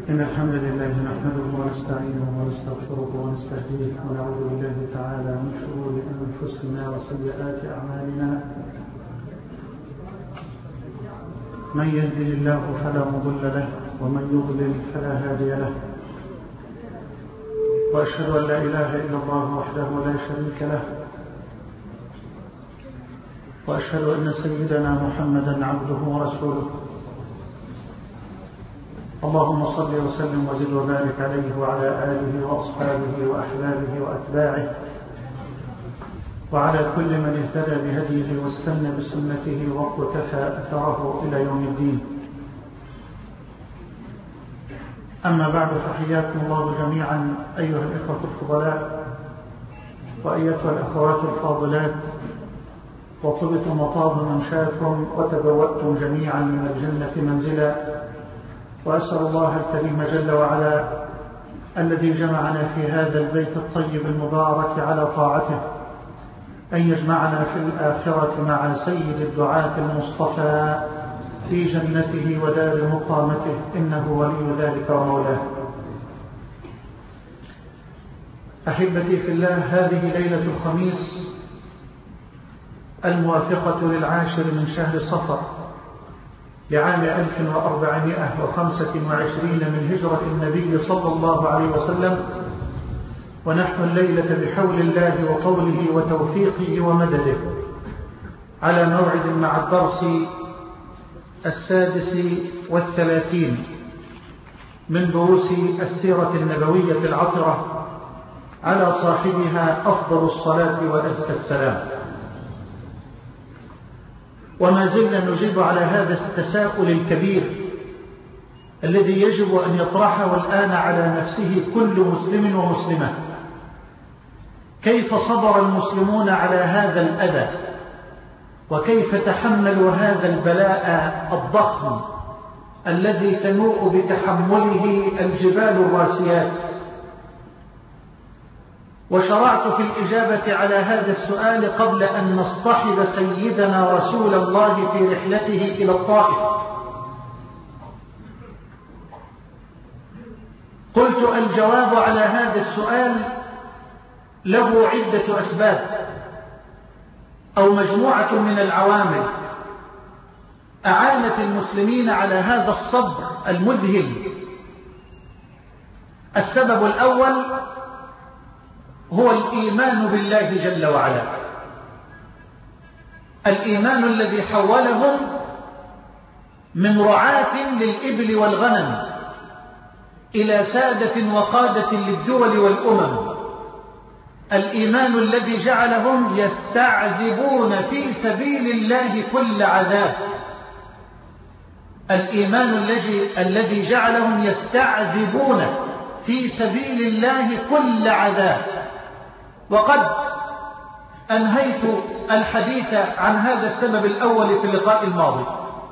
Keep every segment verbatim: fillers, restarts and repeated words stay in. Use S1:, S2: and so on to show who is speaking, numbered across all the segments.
S1: إن الحمد لله نحمده ونستعينه ونستغفره ونستهديه ونعوذ بالله تعالى من شرور أنفسنا وسيئات أعمالنا. من يهده الله فلا مضل له ومن يضلل فلا هادي له، وأشهد أن لا إله إلا الله وحده لا شريك له، وأشهد أن سيدنا محمدا عبده ورسوله. اللهم صل وسلم وزد وبارك عليه وعلى آله وأصحابه وأحبابه وأتباعه وعلى كل من اهتدى بهديه واستنى بسنته واقتفى أثره إلى يوم الدين. أما بعد، فحياكم الله جميعا أيها الإخوة الفضلاء وأيتها الأخوات الفاضلات، وطبتم وطاب ممشاكم وتبوأتم جميعا من الجنة منزلا. وأسأل الله الكريم جل وعلا الذي جمعنا في هذا البيت الطيب المبارك على طاعته أن يجمعنا في الآخرة مع سيد الدعاة المصطفى في جنته ودار مقامته، إنه ولي ذلك ومولاه. أحبتي في الله، هذه ليلة الخميس الموافقة للعاشر من شهر صفر لعام ألف وأربعمائة وخمسة وعشرين من هجرة النبي صلى الله عليه وسلم، ونحن الليلة بحول الله وقوله وتوفيقه ومدده على موعد مع الدرس السادس والثلاثين من دروس السيرة النبوية العطرة على صاحبها أفضل الصلاة وأزكى السلام. وما زلنا نجيب على هذا التساؤل الكبير الذي يجب أن يطرحه الآن على نفسه كل مسلم ومسلمة: كيف صبر المسلمون على هذا الأذى؟ وكيف تحملوا هذا البلاء الضخم الذي تنوء بتحمله الجبال الراسيات؟ وشرعت في الإجابة على هذا السؤال قبل أن نصطحب سيدنا رسول الله في رحلته إلى الطائف. قلت الجواب على هذا السؤال له عدة أسباب أو مجموعة من العوامل أعانت المسلمين على هذا الصبر المذهل. السبب الأول هو الإيمان بالله جل وعلا، الإيمان الذي حولهم من رعاة للإبل والغنم إلى سادة وقادة للدول والأمم، الإيمان الذي جعلهم يستعذبون في سبيل الله كل عذاب، الإيمان الذي الذي جعلهم يستعذبون في سبيل الله كل عذاب. وقد أنهيت الحديث عن هذا السبب الأول في اللقاء الماضي.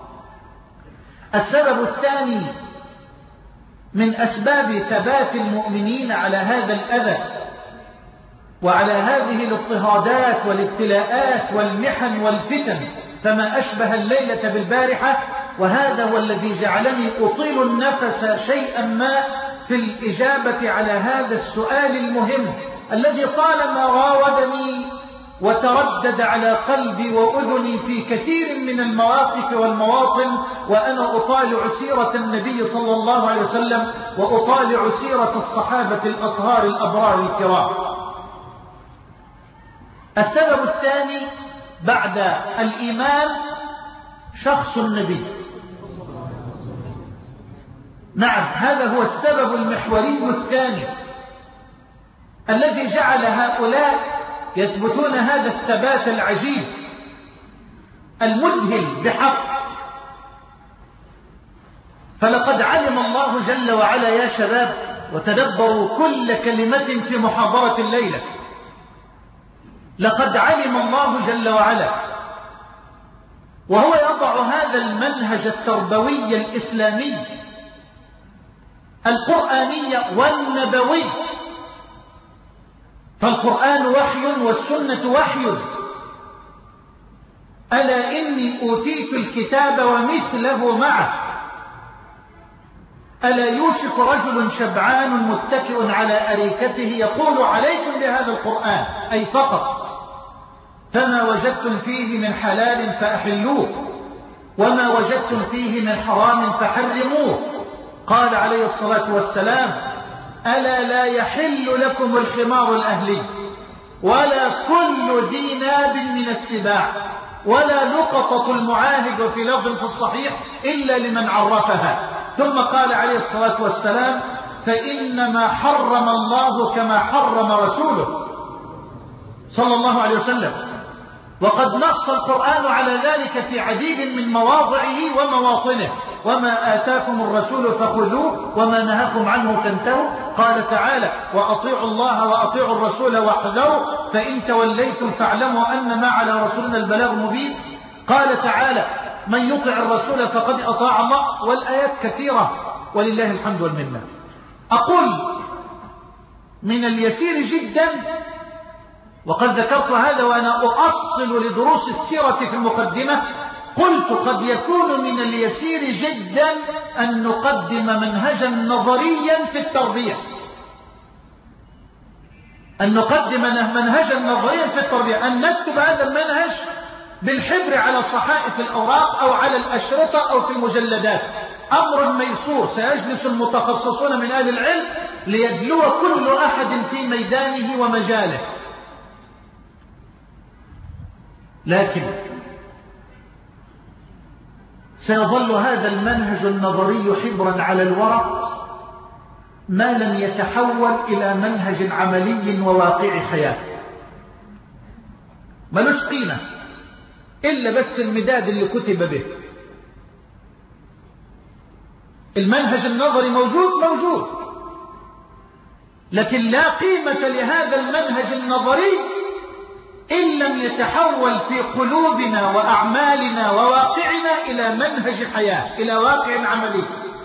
S1: السبب الثاني من أسباب ثبات المؤمنين على هذا الأذى وعلى هذه الاضطهادات والابتلاءات والمحن والفتن فما أشبه الليلة بالبارحة، وهذا هو الذي جعلني أطيل النفس شيئا ما في الإجابة على هذا السؤال المهم الذي طالما راودني وتردد على قلبي وأذني في كثير من المواقف والمواطن وأنا أطالع سيرة النبي صلى الله عليه وسلم وأطالع سيرة الصحابة الأطهار الأبرار الكرام. السبب الثاني بعد الإيمان شخص النبي. نعم، هذا هو السبب المحوري الثاني الذي جعل هؤلاء يثبتون هذا الثبات العجيب المذهل بحق. فلقد علم الله جل وعلا يا شباب، وتدبروا كل كلمة في محاضرة الليلة، لقد علم الله جل وعلا وهو يضع هذا المنهج التربوي الإسلامي القرآني والنبوي، فالقرآن وحي والسنة وحي. ألا إني أوتيت الكتاب ومثله معه ألا يوشك رجل شبعان متكئ على أريكته يقول عليكم بهذا القرآن أي فقط، فما وجدتم فيه من حلال فأحلوه وما وجدتم فيه من حرام فحرموه. قال عليه الصلاة والسلام: ألا لا يحل لكم الخمار الأهلي ولا كل ذي ناب من السباع ولا لقطة المعاهد، وفي لفظ في الصحيح إلا لمن عرفها. ثم قال عليه الصلاة والسلام: فإنما حرم الله كما حرم رسوله صلى الله عليه وسلم. وقد نص القرآن على ذلك في عديد من مواضعه ومواطنه: وما آتاكم الرسول فخذوه وما نهاكم عنه فانتهوا. قال تعالى: وأطيعوا الله وأطيعوا الرسول واحذروا فإن توليتم فاعلموا أنما على رسولنا البلاغ المبين. قال تعالى: من يطع الرسول فقد أطاع الله، والآيات كثيرة ولله الحمد والمنة. أقول من اليسير جدا، وقد ذكرت هذا وأنا أؤصل لدروس السيرة في المقدمة، قلت قد يكون من اليسير جدا أن نقدم منهجا نظريا في التربية، أن نقدم منهجا نظريا في التربية، أن نكتب هذا المنهج بالحبر على صحائف الأوراق أو على الأشرطة أو في المجلدات. أمر ميسور، سيجلس المتخصصون من أهل العلم ليدلو كل أحد في ميدانه ومجاله. لكن سيظل هذا المنهج النظري حبرا على الورق ما لم يتحول إلى منهج عملي وواقعي حياة، ملوش قيمة إلا بس المداد اللي كتب به. المنهج النظري موجود موجود، لكن لا قيمة لهذا المنهج النظري إن لم يتحول في قلوبنا وأعمالنا وواقعنا إلى منهج حياة، إلى واقع عملي.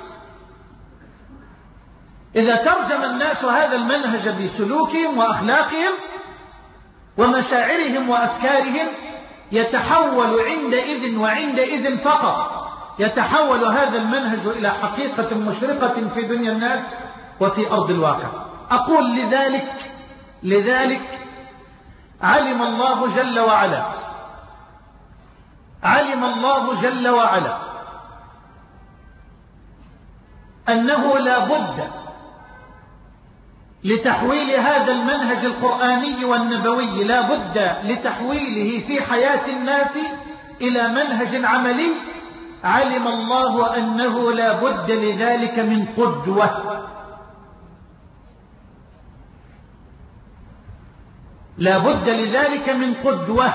S1: إذا ترجم الناس هذا المنهج بسلوكهم وأخلاقهم ومشاعرهم وأفكارهم، يتحول عندئذ وعندئذ فقط يتحول هذا المنهج إلى حقيقة مشرقة في دنيا الناس وفي أرض الواقع. أقول لذلك لذلك علم الله جل وعلا علم الله جل وعلا أنه لا بد لتحويل هذا المنهج القرآني والنبوي، لا بد لتحويله في حياة الناس إلى منهج عملي. علم الله أنه لا بد لذلك من قدوة، لا بد لذلك من قدوة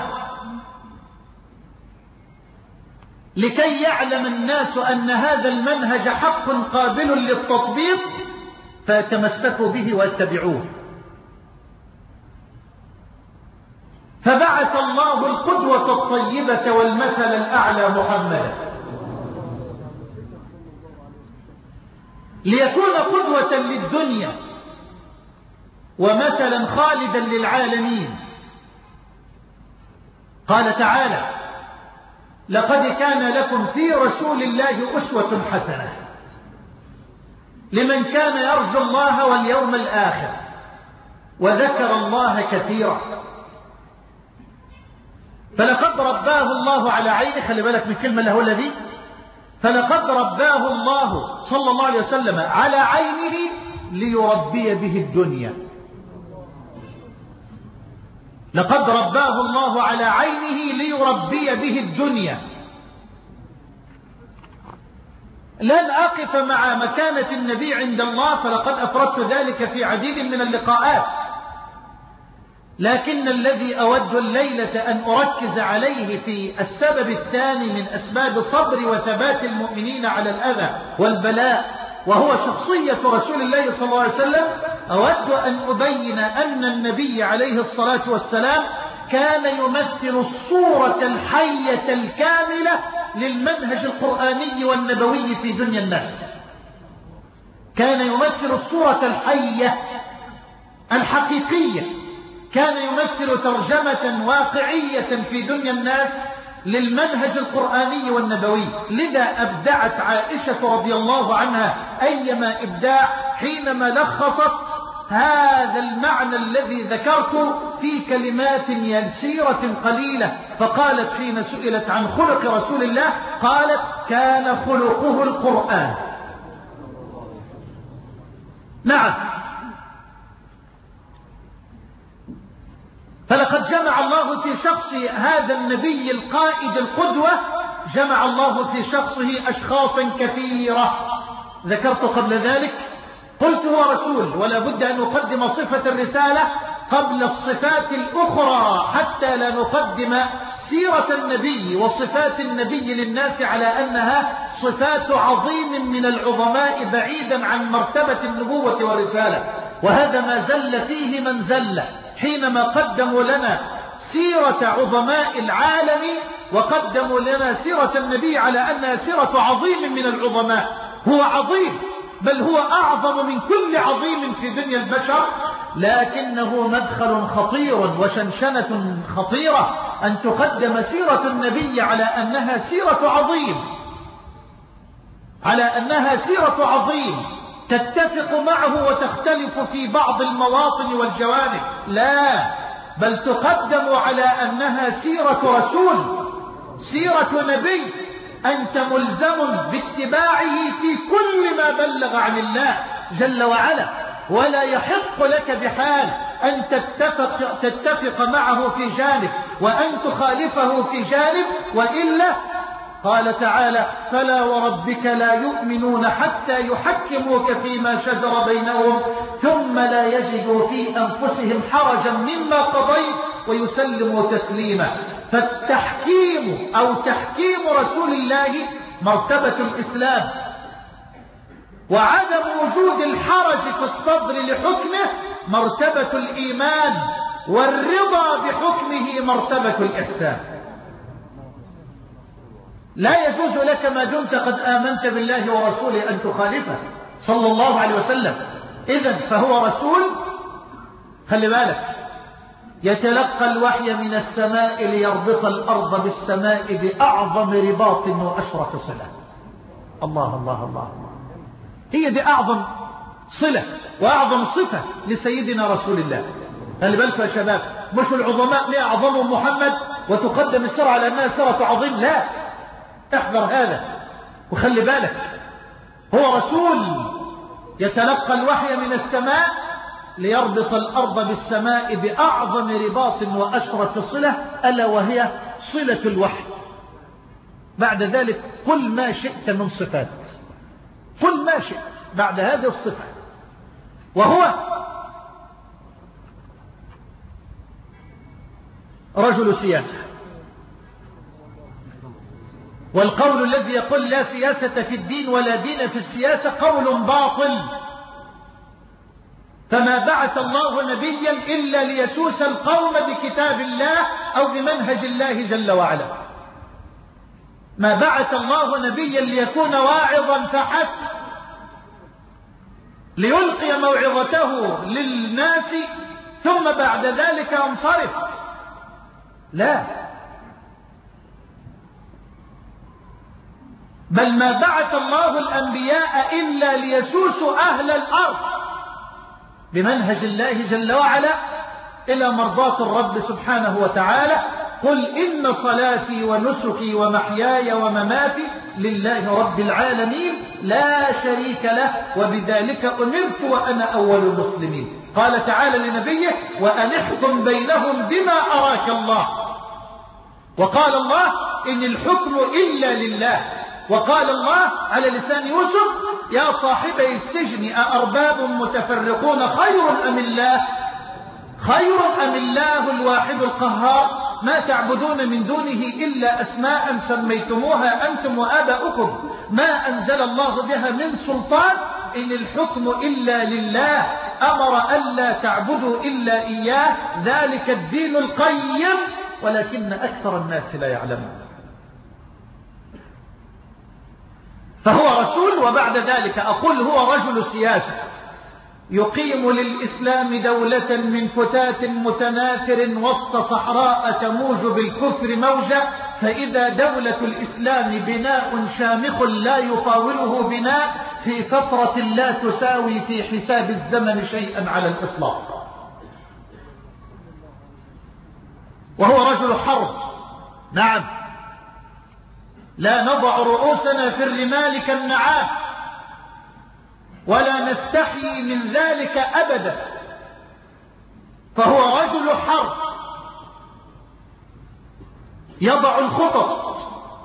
S1: لكي يعلم الناس أن هذا المنهج حق قابل للتطبيق فيتمسكوا به ويتبعوه. فبعث الله القدوة الطيبة والمثل الأعلى محمدا ليكون قدوة للدنيا ومثلا خالدا للعالمين. قال تعالى: لقد كان لكم في رسول الله أسوة حسنة لمن كان يرجو الله واليوم الآخر وذكر الله كثيرا. فلقد رباه الله على عينه، خلي بالك من كلمة له الذي، فلقد رباه الله صلى الله عليه وسلم على عينه ليربي به الدنيا. لقد رباه الله على عينه ليربي به الدنيا. لن أقف مع مكانة النبي عند الله، فلقد أفردت ذلك في عديد من اللقاءات، لكن الذي أود الليلة أن أركز عليه في السبب الثاني من أسباب صبر وثبات المؤمنين على الأذى والبلاء، وهو شخصية رسول الله صلى الله عليه وسلم. أود أن أبين أن النبي عليه الصلاة والسلام كان يمثل الصورة الحية الكاملة للمنهج القرآني والنبوي في دنيا الناس. كان يمثل الصورة الحية الحقيقية، كان يمثل ترجمة واقعية في دنيا الناس للمنهج القرآني والنبوي. لذا أبدعت عائشة رضي الله عنها أيما إبداع حينما لخصت هذا المعنى الذي ذكرت في كلمات يسيرة قليلة. فقالت حين سئلت عن خلق رسول الله قالت كان خلقه القرآن. نعم، فلقد جمع الله في شخص هذا النبي القائد القدوة، جمع الله في شخصه أشخاصا كثيرة ذكرت قبل ذلك. قلت هو رسول، ولا بد أن نقدم صفة الرسالة قبل الصفات الأخرى حتى لا نقدم سيرة النبي وصفات النبي للناس على أنها صفات عظيم من العظماء بعيدا عن مرتبة النبوة والرسالة. وهذا ما زل فيه من زل حينما قدموا لنا سيرة عظماء العالم وقدموا لنا سيرة النبي على أنها سيرة عظيم من العظماء. هو عظيم، بل هو أعظم من كل عظيم في دنيا البشر، لكنه مدخل خطير وشنشنة خطيرة أن تقدم سيرة النبي على أنها سيرة عظيم، على أنها سيرة عظيم تتفق معه وتختلف في بعض المواطن والجوانب. لا، بل تقدم على أنها سيرة رسول، سيرة نبي أنت ملزم باتباعه في كل ما بلغ عن الله جل وعلا، ولا يحق لك بحال أن تتفق, تتفق معه في جانب وأن تخالفه في جانب، وإلا قال تعالى فلا وربك لا يؤمنون حتى يحكموك فيما شجر بينهم ثم لا يجدوا في أنفسهم حرجا مما قضيت ويسلموا تسليما. فالتحكيم أو تحكيم رسول الله مرتبة الإسلام، وعدم وجود الحرج في الصدر لحكمه مرتبة الإيمان، والرضا بحكمه مرتبة الإحسان. لا يجوز لك ما دمت قد آمنت بالله ورسوله أن تخالفه صلى الله عليه وسلم. إذن فهو رسول، خلي بالك، يتلقى الوحي من السماء ليربط الأرض بالسماء بأعظم رباط وأشرف صلة. الله الله الله الله، هي دي أعظم صلة وأعظم صفة لسيدنا رسول الله. خلي بالك يا شباب، مش العظماء ليه أعظمهم محمد وتقدم السيرة على أنها سيرة عظيم، لا، احذر هذا وخلي بالك. هو رسول يتلقى الوحي من السماء ليربط الأرض بالسماء بأعظم رباط وأشرف صلة، ألا وهي صلة الوحي. بعد ذلك قل ما شئت من صفات، قل ما شئت بعد هذه الصفة. وهو رجل سياسة، والقول الذي يقول لا سياسة في الدين ولا دين في السياسة قول باطل. فما بعث الله نبيا إلا ليسوس القوم بكتاب الله أو بمنهج الله جل وعلا. ما بعث الله نبيا ليكون واعظا فحسب، ليلقي موعظته للناس ثم بعد ذلك انصرف، لا، بل ما بعث الله الأنبياء إلا ليسوسوا أهل الأرض بمنهج الله جل وعلا إلى مرضاة الرب سبحانه وتعالى. قل إن صلاتي ونسكي ومحياي ومماتي لله رب العالمين لا شريك له وبذلك أمرت وأنا أول المسلمين. قال تعالى لنبيه وأن احكم بينهم بما أراك الله. وقال الله إن الحكم إلا لله. وقال الله على لسان يوسف يا صاحبي السجن أأرباب متفرقون خير أم الله خير أم الله الواحد القهار ما تعبدون من دونه إلا أسماء سميتموها أنتم وآباؤكم ما أنزل الله بها من سلطان إن الحكم إلا لله أمر ألا تعبدوا إلا إياه ذلك الدين القيم ولكن أكثر الناس لا يعلمون. فهو رسول. وبعد ذلك أقول هو رجل سياسة يقيم للإسلام دولة من فتات متناثر وسط صحراء تموج بالكفر موجة فإذا دولة الإسلام بناء شامخ لا يطاوله بناء في فترة لا تساوي في حساب الزمن شيئا على الإطلاق. وهو رجل حرب، نعم، لا نضع رؤوسنا في الرمال كالنعام ولا نستحيي من ذلك أبدا، فهو رجل حرب يضع الخطط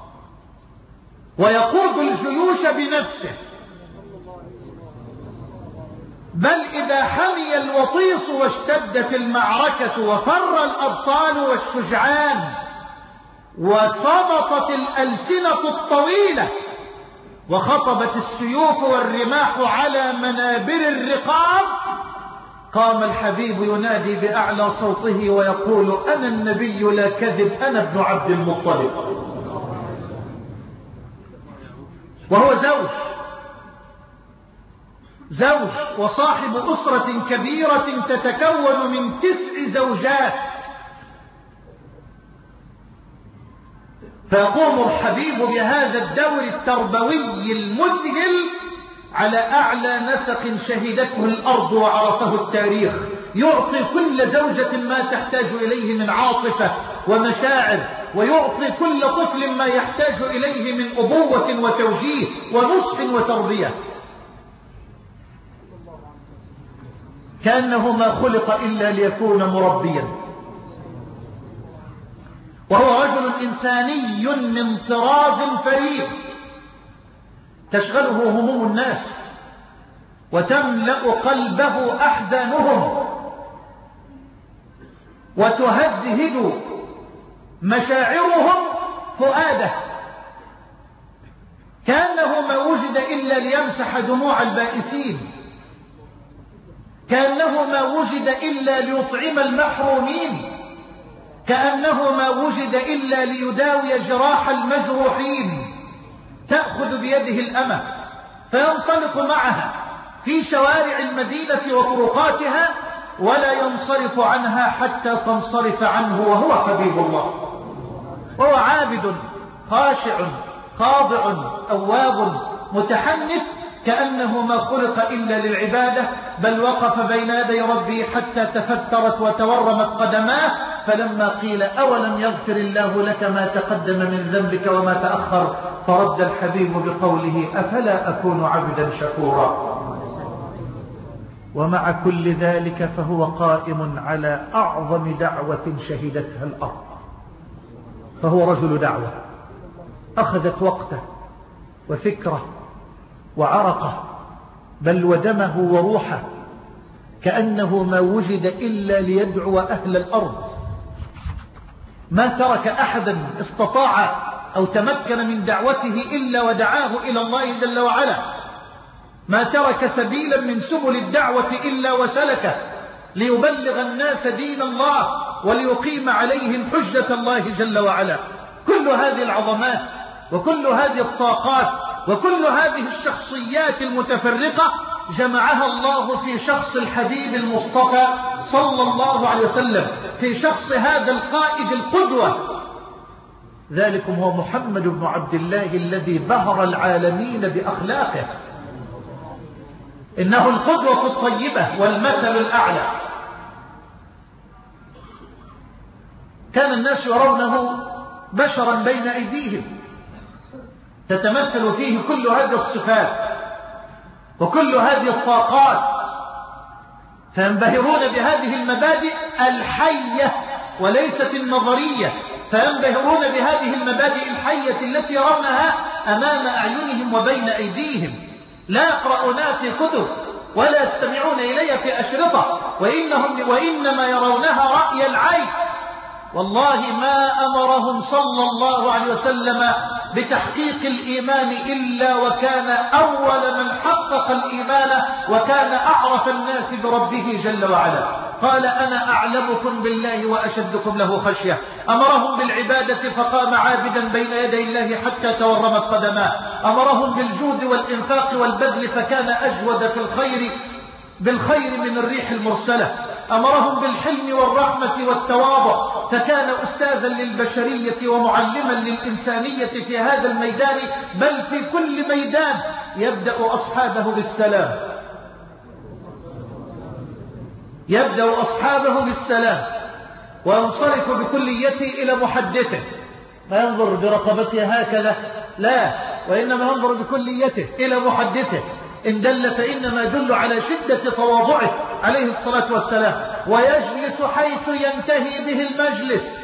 S1: ويقود الجيوش بنفسه، بل إذا حمي الوطيس واشتدت المعركة وفر الأبطال والشجعان وصمتت الألسنة الطويلة وخطبت السيوف والرماح على منابر الرقاب، قام الحبيب ينادي بأعلى صوته ويقول: أنا النبي لا كذب، أنا ابن عبد المطلب. وهو زوج زوج وصاحب أسرة كبيرة تتكون من تسع زوجات، فيقوم الحبيب بهذا الدور التربوي المذهل على أعلى نسق شهدته الأرض وعرفه التاريخ، يعطي كل زوجة ما تحتاج إليه من عاطفة ومشاعر، ويعطي كل طفل ما يحتاج إليه من أبوة وتوجيه ونصح وتربية، كأنه ما خلق إلا ليكون مربيا. وهو رجل إنساني من طراز فريد، تشغله هموم الناس وتملأ قلبه أحزانهم وتهدهد مشاعرهم فؤاده، كأنه ما وجد إلا ليمسح دموع البائسين، كأنه ما وجد إلا ليطعم المحرومين، كأنه ما وجد إلا ليداوي جراح المجروحين. تأخذ بيده الأمة فينطلق معها في شوارع المدينة وطرقاتها ولا ينصرف عنها حتى تنصرف عنه، وهو حبيب الله، وهو عابد خاشع خاضع أواب متحنث، كأنه ما خلق إلا للعبادة، بل وقف بين يدي ربه حتى تفترت وتورمت قدماه، فلما قيل: أولم يغفر الله لك ما تقدم من ذنبك وما تأخر، فرد الحبيب بقوله: أفلا أكون عبدا شكورا. ومع كل ذلك فهو قائم على أعظم دعوة شهدتها الأرض، فهو رجل دعوة أخذت وقته وفكره وعرقه، بل ودمه وروحه، كأنه ما وجد إلا ليدعو أهل الأرض. ما ترك أحدا استطاع أو تمكن من دعوته إلا ودعاه إلى الله جل وعلا، ما ترك سبيلا من سبل الدعوة إلا وسلكه ليبلغ الناس دين الله وليقيم عليهم حجة الله جل وعلا. كل هذه العظمات وكل هذه الطاقات وكل هذه الشخصيات المتفرقة جمعها الله في شخص الحبيب المصطفى صلى الله عليه وسلم، في شخص هذا القائد القدوة. ذلكم هو محمد بن عبد الله الذي بهر العالمين بأخلاقه، إنه القدوة الطيبة والمثل الأعلى. كان الناس يرونه بشرا بين أيديهم تتمثل فيه كل هذه الصفات وكل هذه الطاقات، فينبهرون بهذه المبادئ الحية وليست النظرية، فينبهرون بهذه المبادئ الحية التي يرونها أمام أعينهم وبين أيديهم، لا يقرؤونها في كتب ولا يستمعون إليها في أشرطة، وإنهم وإنما يرونها رأي العين. والله ما أمرهم صلى الله عليه وسلم بتحقيق الإيمان إلا وكان أول من حقق الإيمان وكان أعرف الناس بربه جل وعلا. قال: أنا أعلمكم بالله وأشدكم له خشية. أمرهم بالعبادة فقام عابدا بين يدي الله حتى تورمت قدماه. أمرهم بالجود والإنفاق والبذل فكان أجود في الخير بالخير من الريح المرسلة. أمرهم بالحلم والرحمة والتواضع، فكان أستاذا للبشرية ومعلما للإنسانية في هذا الميدان، بل في كل ميدان يبدأ أصحابه بالسلام يبدأ أصحابه بالسلام وينصرف بكليته إلى محدثه، ما ينظر برقبته هكذا، لا، وإنما ينظر بكليته إلى محدثه، إن دل فإنما يدل على شدة تواضعه عليه الصلاة والسلام، ويجلس حيث ينتهي به المجلس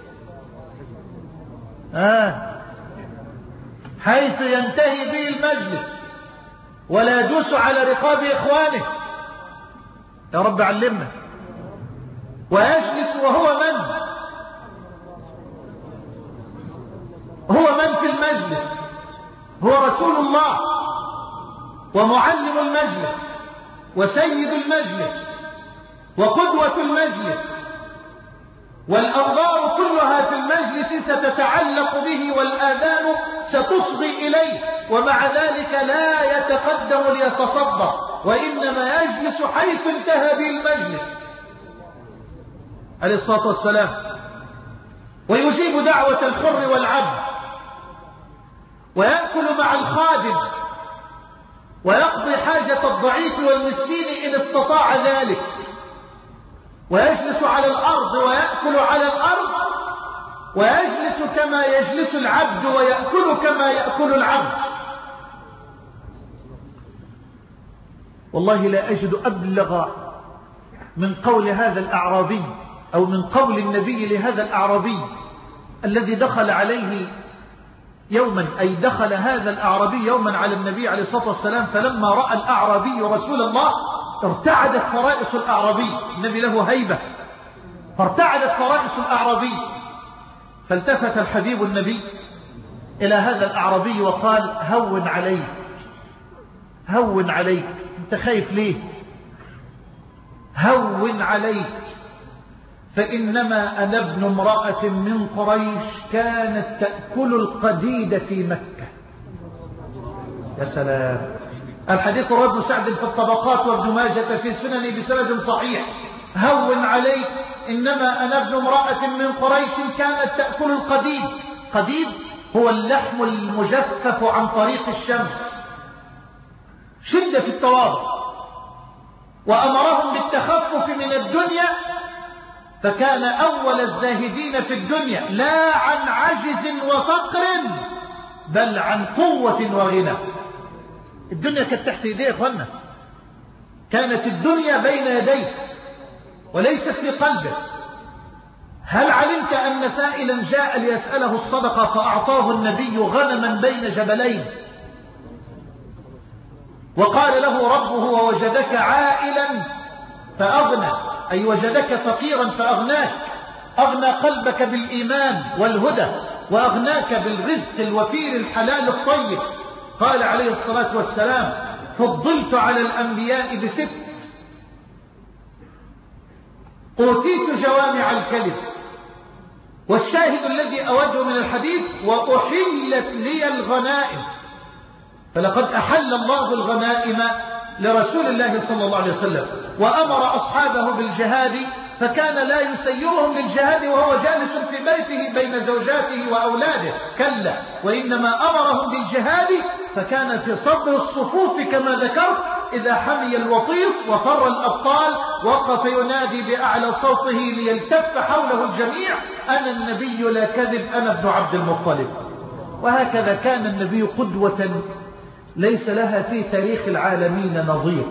S1: آه. حيث ينتهي به المجلس، ولا يدوس على رقاب إخوانه، يا رب علمنا. ويجلس وهو من هو من في المجلس هو رسول الله ومعلم المجلس وسيد المجلس وقدوة المجلس، والأنظار كلها في المجلس ستتعلق به والآذان ستصغي إليه، ومع ذلك لا يتقدم ليتصدق، وإنما يجلس حيث انتهى به المجلس عليه الصلاة والسلام، ويجيب دعوة الحر والعبد، ويأكل مع الخادم، ويقضي حاجة الضعيف والمسكين إن استطاع ذلك، ويجلس على الأرض ويأكل على الأرض، ويجلس كما يجلس العبد ويأكل كما يأكل العبد. والله لا أجد أبلغ من قول هذا الأعرابي، أو من قول النبي لهذا الأعرابي الذي دخل عليه يوما، أي دخل هذا الأعرابي يوما على النبي عليه الصلاة والسلام، فلما رأى الأعرابي رسول الله ارتعدت فرائص الأعرابي، النبي له هيبة، فارتعدت فرائص الأعرابي، فالتفت الحبيب النبي إلى هذا الأعرابي وقال: هون عليك هون عليك، أنت خايف ليه؟ هون عليك، فإنما أنا ابن امرأة من قريش كانت تأكل القديد في مكة. يا سلام، الحديث رواه ابن سعد في الطبقات وابن ماجة في سننه بسند صحيح. هون عليك، إنما أنا ابن امرأة من قريش كانت تأكل القديد. قديد هو اللحم المجفف عن طريق الشمس، شدة في التواضع، وأمرهم بالتخفف من الدنيا، فكان أول الزاهدين في الدنيا لا عن عجز وفقر بل عن قوة وغنى. الدنيا كانت تحت يديه يا اخوانا، كانت الدنيا بين يديه وليست في قلبه. هل علمت أن سائلا جاء ليسأله الصدقة فأعطاه النبي غنما بين جبلين، وقال له ربه: ووجدك عائلا فأغنى، أي وجدك فقيرا فأغناك، أغنى قلبك بالإيمان والهدى، وأغناك بالرزق الوفير الحلال الطيب. قال عليه الصلاة والسلام: فضلت على الأنبياء بست، أوتيت جوامع الكلم. والشاهد الذي أوجه من الحديث: وأحلت لي الغنائم، فلقد أحل الله الغنائم لرسول الله صلى الله عليه وسلم، وأمر أصحابه بالجهاد، فكان لا يسيرهم للجهاد وهو جالس في بيته بين زوجاته وأولاده، كلا، وإنما أمرهم بالجهاد، فكان في صدر الصفوف كما ذكرت إذا حمي الوطيس وفر الأبطال وقف ينادي بأعلى صوته ليلتف حوله الجميع: أنا النبي لا كذب، أنا ابن عبد المطلب. وهكذا كان النبي قدوة ليس لها في تاريخ العالمين نظير.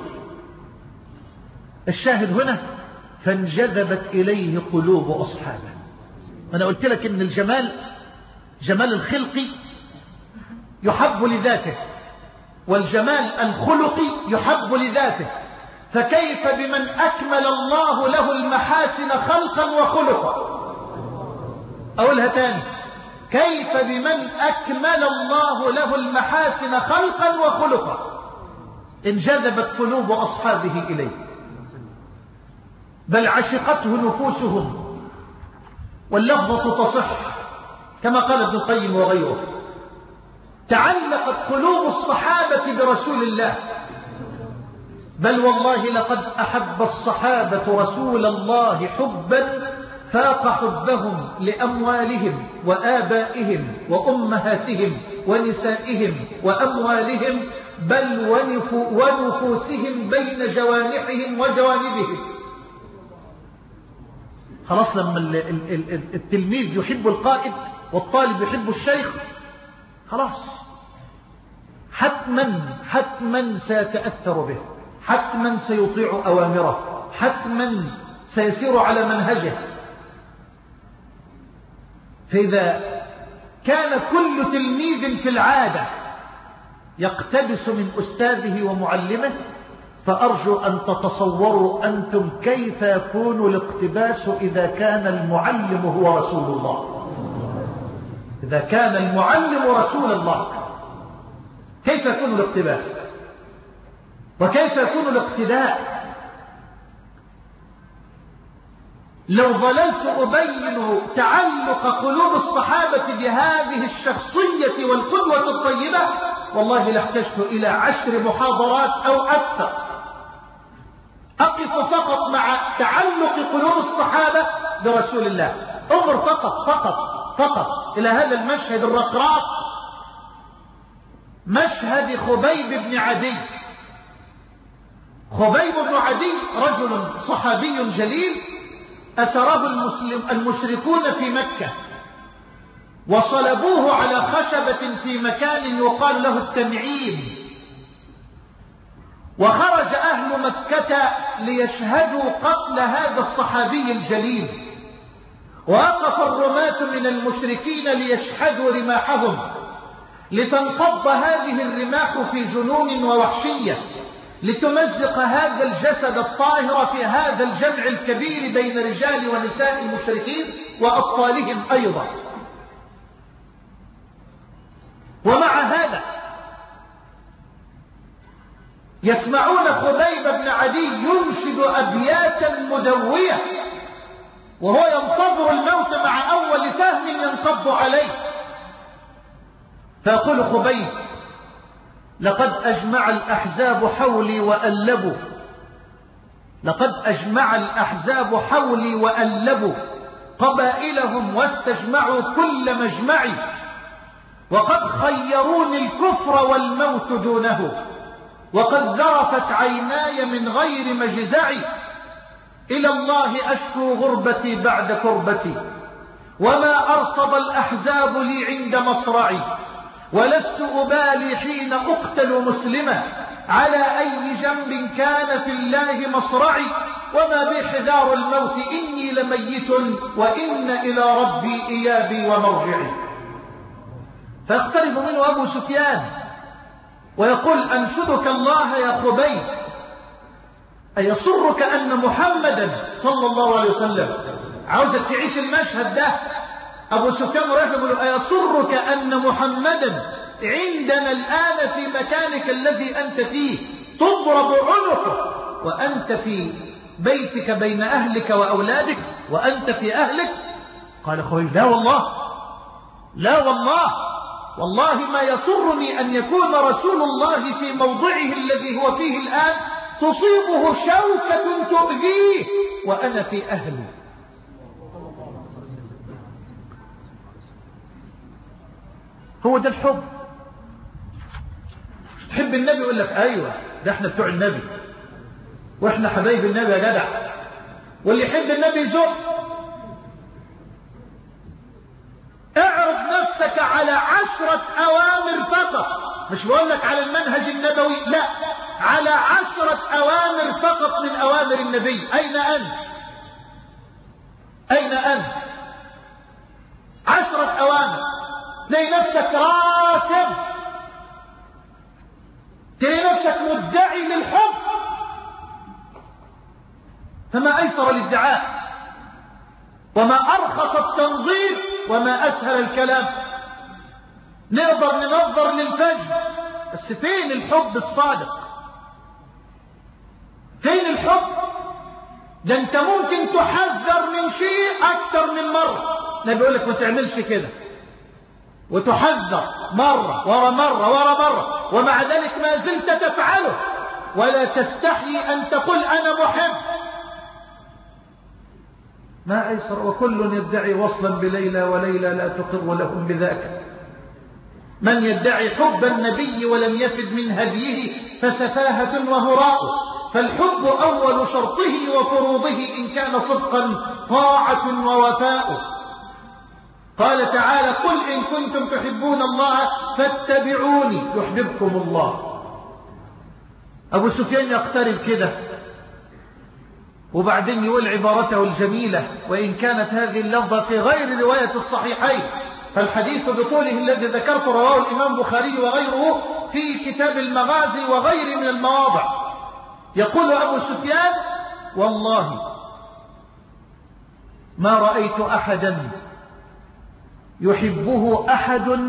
S1: الشاهد هنا: فانجذبت إليه قلوب أصحابه. أنا قلت لك إن الجمال، جمال الخلق يحب لذاته، والجمال الخلقي يحب لذاته، فكيف بمن أكمل الله له المحاسن خلقا وخلقا؟ أقولها تاني: كيف بمن أكمل الله له المحاسن خلقا وخلقا؟ انجذبت قلوب أصحابه إليه، بل عشقته نفوسهم، واللفظة تصح كما قال ابن القيم وغيره: تعلقت قلوب الصحابة برسول الله بل والله لقد أحب الصحابة رسول الله حبا فاق حبهم لأموالهم وآبائهم وأمهاتهم ونسائهم وأموالهم بل ونفوسهم بين جوانحهم وجوانبهم. خلاص لما التلميذ يحب القائد والطالب يحب الشيخ خلاص حتما حتما سيتأثر به، حتما سيطيع أوامره، حتما سيسير على منهجه. فإذا كان كل تلميذ في العادة يقتبس من أستاذه ومعلمه، فأرجو أن تتصوروا أنتم كيف يكون الاقتباس إذا كان المعلم هو رسول الله. إذا كان المعلم رسول الله كيف يكون الاقتباس وكيف يكون الاقتداء؟ لو ظللت أبين تعلق قلوب الصحابة بهذه الشخصية والقدوة الطيبة والله لاحتجت إلى عشر محاضرات أو أكثر أقف فقط مع تعلق قلوب الصحابة برسول الله. انظر فقط فقط فقط إلى هذا المشهد الرقراق، مشهد خبيب بن عدي. خبيب بن عدي رجل صحابي جليل أسره المسلم المشركون في مكة وصلبوه على خشبة في مكان يقال له التنعيم، وخرج أهل مكة ليشهدوا قتل هذا الصحابي الجليل، ووقف الرماة من المشركين ليشهدوا رماحهم لتنقض هذه الرماح في جنون ووحشية لتمزق هذا الجسد الطاهر في هذا الجمع الكبير بين رجال ونساء المشركين وأطفالهم أيضا. ومع هذا يسمعون خبيب بن عدي ينشد أبياتا مدوية وهو ينتظر الموت مع أول سهم ينصب عليه، فيقول خبيب: لقد أجمع الأحزاب حولي وألبوا، لقد أجمع الأحزاب حولي وألبوا قبائلهم واستجمعوا كل مجمعي، وقد خيروني الكفر والموت دونه، وقد ذرفت عيناي من غير مجزعي، إلى الله أشكو غربتي بعد كربتي، وما أرصد الأحزاب لي عند مصرعي، ولست أبالي حين أقتل مسلما، على أي جنب كان في الله مصرعي، وما بي حذار الموت إني لميت، وإن إلى ربي إيابي ومرجعي. فيقترب منه أبو سفيان ويقول: أنشدك الله يا خبيب، أيسرك أن محمدا صلى الله عليه وسلم، عاوزك تعيش المشهد ده. أبو سفيان رجل: أيسرك أن محمدا عندنا الآن في مكانك الذي أنت فيه تضرب عنقه وأنت في بيتك بين أهلك وأولادك وأنت في أهلك؟ قال خبيب: لا والله، لا والله، والله ما يسرني أن يكون رسول الله في موضعه الذي هو فيه الآن تصيبه شوكة تؤذيه وأنا في أهلي. هو ده الحب. تحب النبي يقول لك: أيوة ده احنا بتوع النبي واحنا حبايب النبي يا جدع. واللي يحب النبي يزق. اعرض نفسك على عشرة أوامر فقط، مش بقول لك على المنهج النبوي، لا، على عشرة أوامر فقط من أوامر النبي. أين أنت؟ أين أنت؟ عشرة أوامر تلاقي نفسك راسم، تلاقي نفسك مدعي للحب. فما أيسر الادعاء وما أرخص التنظير وما أسهل الكلام. نقدر ننظر للفجر، بس فين الحب الصادق؟ فين الحب؟ ده انت ممكن تحذر من شيء أكثر من مرة. النبي يقول لك ما تعملش كده، وتحذر مرة ورا مرة ورا مرة، ومع ذلك ما زلت تفعله. ولا تستحي أن تقول أنا محب. ما أيسر. وكل يدعي وصلا بليلى وليلى لا تقر لهم بذاك. من يدعي حب النبي ولم يفد من هديه فسفاهة وهراء. فالحب أول شرطه وفروضه إن كان صدقا طاعة ووفاء. قال تعالى قل إن كنتم تحبون الله فاتبعوني يحببكم الله. أبو سفيان يقترب كده وبعدين يقول عبارته الجميلة، وإن كانت هذه اللفظة في غير رواية الصحيحين فالحديث بطوله الذي ذكرت رواه الإمام بخاري وغيره في كتاب المغازي وغير من المواضع. يقول أبو سفيان والله ما رأيت أحدا يحبه أحد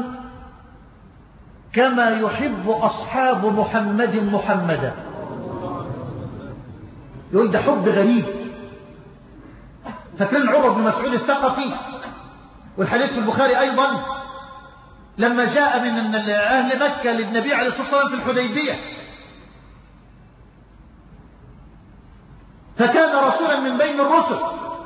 S1: كما يحب أصحاب محمد محمدا. يقول ده حب غريب. فكان عمر بن مسعود الثقفي والحديث في البخاري أيضا لما جاء من أهل مكة للنبي عليه الصلاة والسلام في الحديبية فكان رسولا من بين الرسل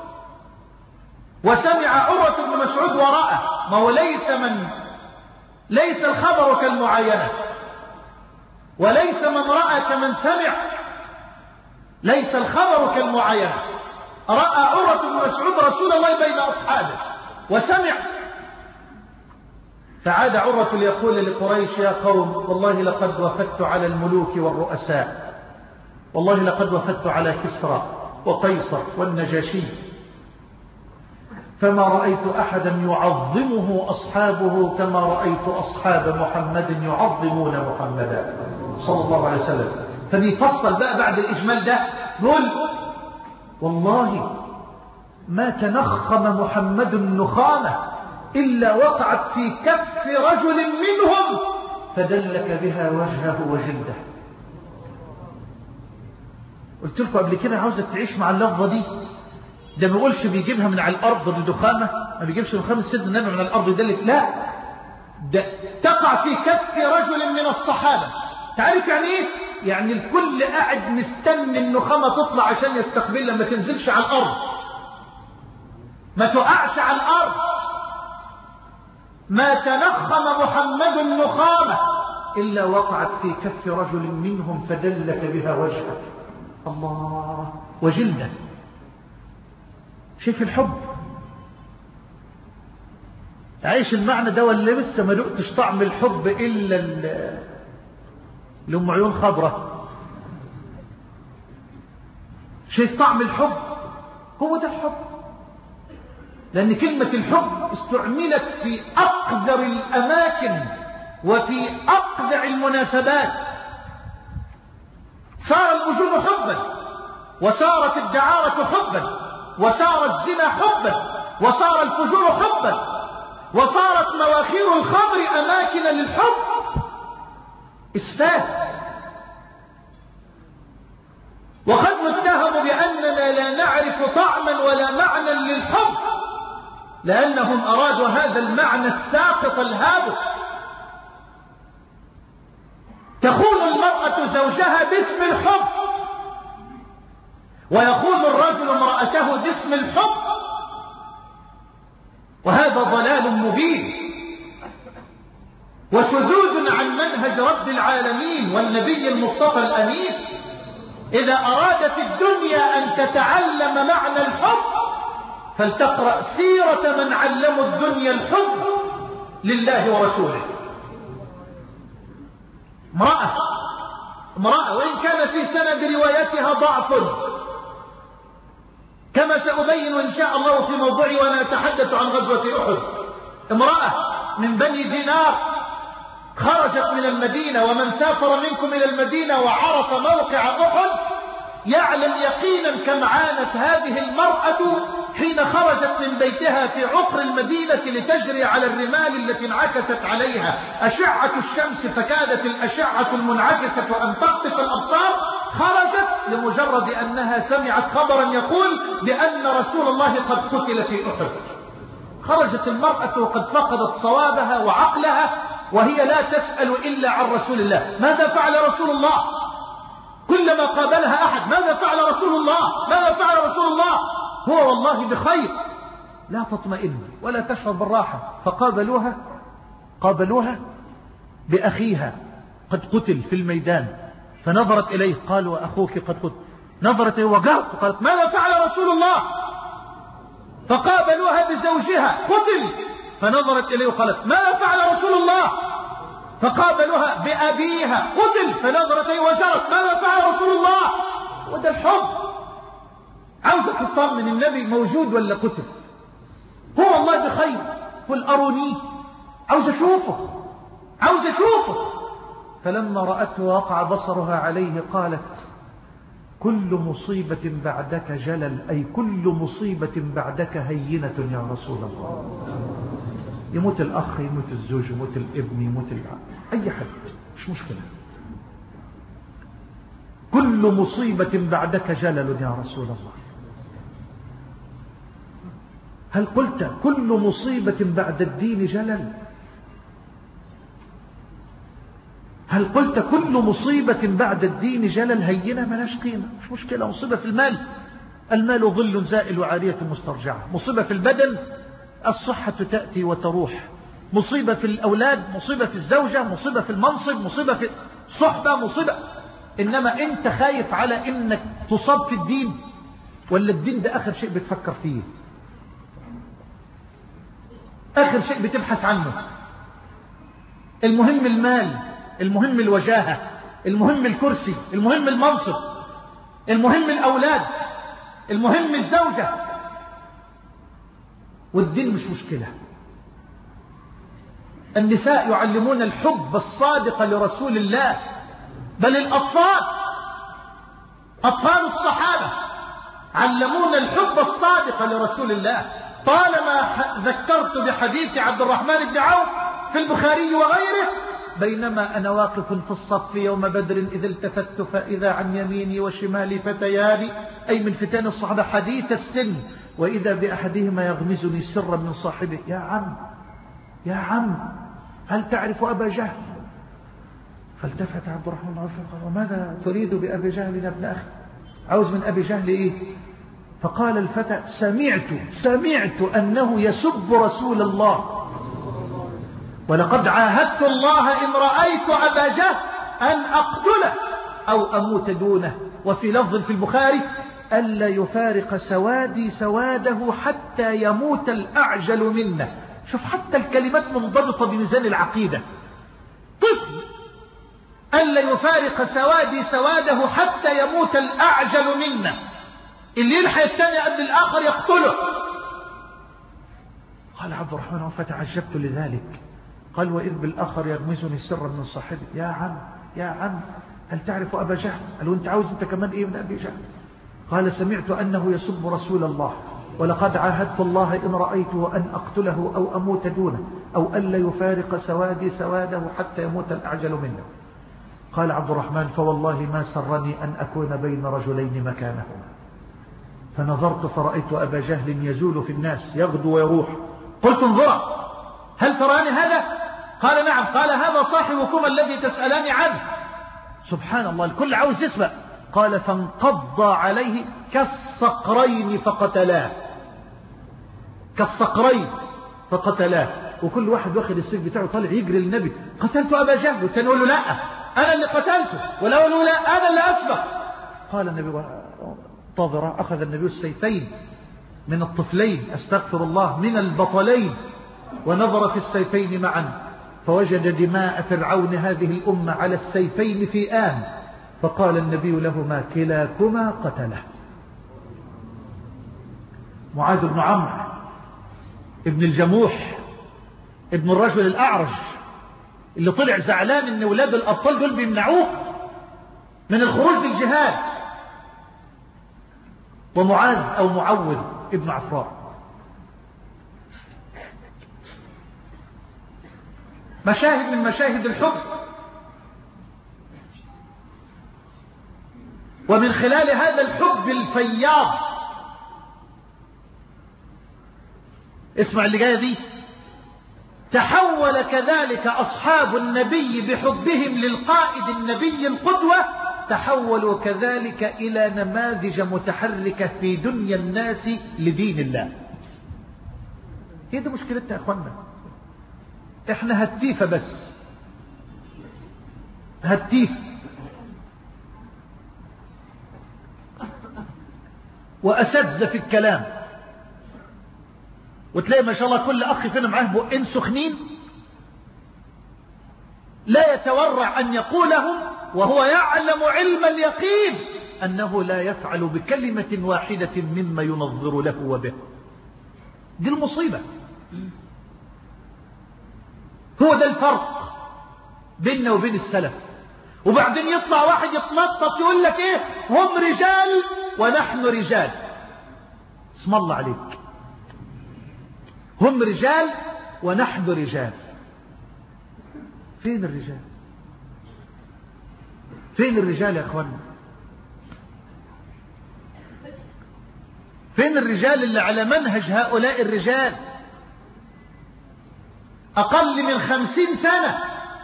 S1: وسمع عروة بن مسعود وراءه. ما هو ليس من ليس الخبر كالمعاينة وليس من رأى كمن سمع. ليس الخبر كالمعاينة. رأى عروة بن مسعود رسول الله بين أصحابه وسمع. فعاد عروة ليقول لقريش يا قوم والله لقد وفدت على الملوك والرؤساء، والله لقد وفدت على كسرى وقيصر والنجاشي، فما رأيت أحدا يعظمه أصحابه كما رأيت أصحاب محمد يعظمون محمدا صلى الله عليه وسلم. فبيفصل بقى بعد الإجمال ده يقول والله ما تنخم محمد النخامة إلا وقعت في كف رجل منهم فدلك بها وجهه وجلده. قلت لكم قبل كده عاوزك تعيش مع اللفظة دي. ده ما بيقولش بيجيبها من على الأرض الدخامة، ما بيجيبش نخامة سيدنا النبي من الأرض يدلك، لا، ده تقع في كف رجل من الصحابة. تعرف يعني ايه؟ يعني الكل قاعد مستني النخامة تطلع عشان يستقبلها، ما تنزلش على الأرض، ما تقعش على الأرض. ما تنخم محمد النخامة إلا وقعت في كف رجل منهم فدلك بها وجهه الله وجلده. شوف الحب، عيش المعنى ده واللي لسه ما دقتش طعم الحب إلا لأم عيون خضرة. شوف طعم الحب، هو ده الحب. لأن كلمة الحب استعملت في أقدر الأماكن وفي أقدع المناسبات. صار الوجود حبا، وصارت الدعارة حبا، وصار الزنا حبا، وصار الفجور حبا، وصارت مواخير الخمر أماكن للحب. إسفاف. وقد نتهم بأننا لا نعرف طعما ولا معنى للحب لأنهم أرادوا هذا المعنى الساقط الهابط. تخون المرأة زوجها باسم الحب، ويخون الرجل امرأته باسم الحب، وهذا ضلال مبين وشذوذ عن منهج رب العالمين والنبي المصطفى الأمين. إذا أرادت الدنيا أن تتعلم معنى الحب فلتقرأ سيرة من علموا الدنيا الحب لله ورسوله. امرأة امرأة وإن كان في سند روايتها ضعف كما سأبين إن شاء الله في موضوعي وأنا أتحدث عن غزوة أحد. امرأة من بني دينار خرجت من المدينة، ومن سافر منكم إلى المدينة وعرف موقع أحد يعلم يقينا كم عانت هذه المرأة حين خرجت من بيتها في عقر المدينة لتجري على الرمال التي انعكست عليها أشعة الشمس، فكادت الأشعة المنعكسة أن تخطف الأبصار. خرجت لمجرد أنها سمعت خبرا يقول بأن رسول الله قد قتل في أحد. خرجت المرأة وقد فقدت صوابها وعقلها وهي لا تسأل إلا عن رسول الله. ماذا فعل رسول الله؟ كلما قابلها أحد ماذا فعل رسول الله ماذا فعل رسول الله، هو والله بخير، لا تطمئن ولا تشعر بالراحة. فقابلوها قابلوها بأخيها قد قتل في الميدان، فنظرت إليه قالوا أخوك قد قتل، نظرت إليه وقالت قالت ماذا فعل رسول الله. فقابلوها بزوجها قتل، فنظرت إليه وقالت ماذا فعل رسول الله. فقابلوها بأبيها قتل، فنظرت إليه وجرت ماذا فعل رسول الله. وده الحب. عاوزك تطمن النبي موجود ولا قتل، هو والله بخير، قل أرونيه، عاوز أشوفه عاوز أشوفه. فلما رأته وقع بصرها عليه قالت كل مصيبة بعدك جلل، أي كل مصيبة بعدك هينة يا رسول الله. يموت الأخ، يموت الزوج، يموت الابن، يموت العم، أي حد مش مشكلة، كل مصيبة بعدك جلل يا رسول الله. هل قلت كل مصيبة بعد الدين جلل؟ هل قلت كل مصيبة بعد الدين جلل؟ هينة ملاش قيمة، مش مشكلة. مصيبة في المال، المال ظل زائل وعارية مسترجعة. مصيبة في البدن، الصحة تأتي وتروح. مصيبة في الأولاد، مصيبة في الزوجة، مصيبة في المنصب، مصيبة في صحبة، مصيبة. إنما أنت خايف على إنك تصاب في الدين، ولا الدين ده آخر شيء بتفكر فيه، آخر شيء بتبحث عنه؟ المهم المال، المهم الوجاهة، المهم الكرسي، المهم المنصب، المهم الأولاد، المهم الزوجة، والدين مش مشكلة. النساء يعلمون الحب الصادق لرسول الله، بل الأطفال أطفال الصحابة علمون الحب الصادق لرسول الله. طالما ذكرت بحديث عبد الرحمن بن عوف في البخاري وغيره، بينما أنا واقف في الصف يوم بدر إذ التفت فإذا عن يميني وشمالي فتيان، أي من فتان الصحابة حديث السن، وإذا بأحدهما يغمزني سرا من صاحبه، يا عم يا عم هل تعرف أبا جهل؟ فالتفت عبد الرحمن بن عوف قال وماذا تريد بأبي جهل يا ابن أخي؟ عاوز من أبي جهل إيه؟ فقال الفتى سمعت سمعت أنه يسب رسول الله، ولقد عاهدت الله إن رأيت أبا جهل أن أقتله أو أموت دونه. وفي لفظ في البخاري ألا يفارق سوادي سواده حتى يموت الأعجل منا. شوف حتى الكلمات منضبطة بميزان العقيدة. طفل ألا يفارق سوادي سواده حتى يموت الأعجل منا، اللي يلحق الثاني قبل الآخر يقتله. قال عبد الرحمن فتعجبت لذلك. قال وإذ بالآخر يغمزني سرا من صاحبي، يا عم يا عم هل تعرف أبا جهل؟ قال وانت عاوز انت كمان ايه من أبي جهل؟ قال سمعت أنه يسب رسول الله، ولقد عاهدت الله إن رأيته أن أقتله أو أموت دونه أو ألا يفارق سوادي سواده حتى يموت الأعجل منه. قال عبد الرحمن فوالله ما سرني أن أكون بين رجلين مكانهما، فنظرت فرأيت أبا جهل يزول في الناس يغدو ويروح. قلت انظر هل تراني هذا؟ قال نعم. قال هذا صاحبكم الذي تسألاني عنه. سبحان الله، الكل عاوز يسمع. قال فانقض عليه كالصقرين فقتلاه، كالصقرين فقتلاه. وكل واحد واخد السيف بتاعه طالع يجري للنبي، قتلت أبا جهل، والتاني يقول له لا أنا اللي قتلته، ولا يقول له لا أنا اللي أسبق. قال النبي انتظر، أخذ النبي السيفين من الطفلين استغفر الله من البطلين، ونظر في السيفين معا فوجد دماء فرعون هذه الأمة على السيفين في آن، فقال النبي لهما كلاكما قتله. معاذ بن عمرو ابن الجموح ابن الرجل الأعرج اللي طلع زعلان ان ولاد الأبطال دول بيمنعوه من الخروج للجهاد، ومعاذ أو معوذ ابن عفراء. مشاهد من مشاهد الحب، ومن خلال هذا الحب الفياض اسمع اللي جايه دي، تحول كذلك أصحاب النبي بحبهم للقائد النبي القدوة تحولوا كذلك إلى نماذج متحركة في دنيا الناس لدين الله. هي دي مشكلتنا يا أخوانا. احنا هتيفة بس، هتيفة وأساتذة في الكلام، وتلاقي ما شاء الله كل أخ فينا معاه بقين سخنين لا يتورع أن يقولهم، وهو يعلم علم اليقين أنه لا يفعل بكلمة واحدة مما ينظر له وبه. دي المصيبة. هو ده الفرق بيننا وبين السلف. وبعدين يطلع واحد يتنطط يقول لك ايه، هم رجال ونحن رجال. اسم الله عليك، هم رجال ونحن رجال. فين الرجال؟ فين الرجال يا اخوانا؟ فين الرجال اللي على منهج هؤلاء الرجال؟ أقل من خمسين سنة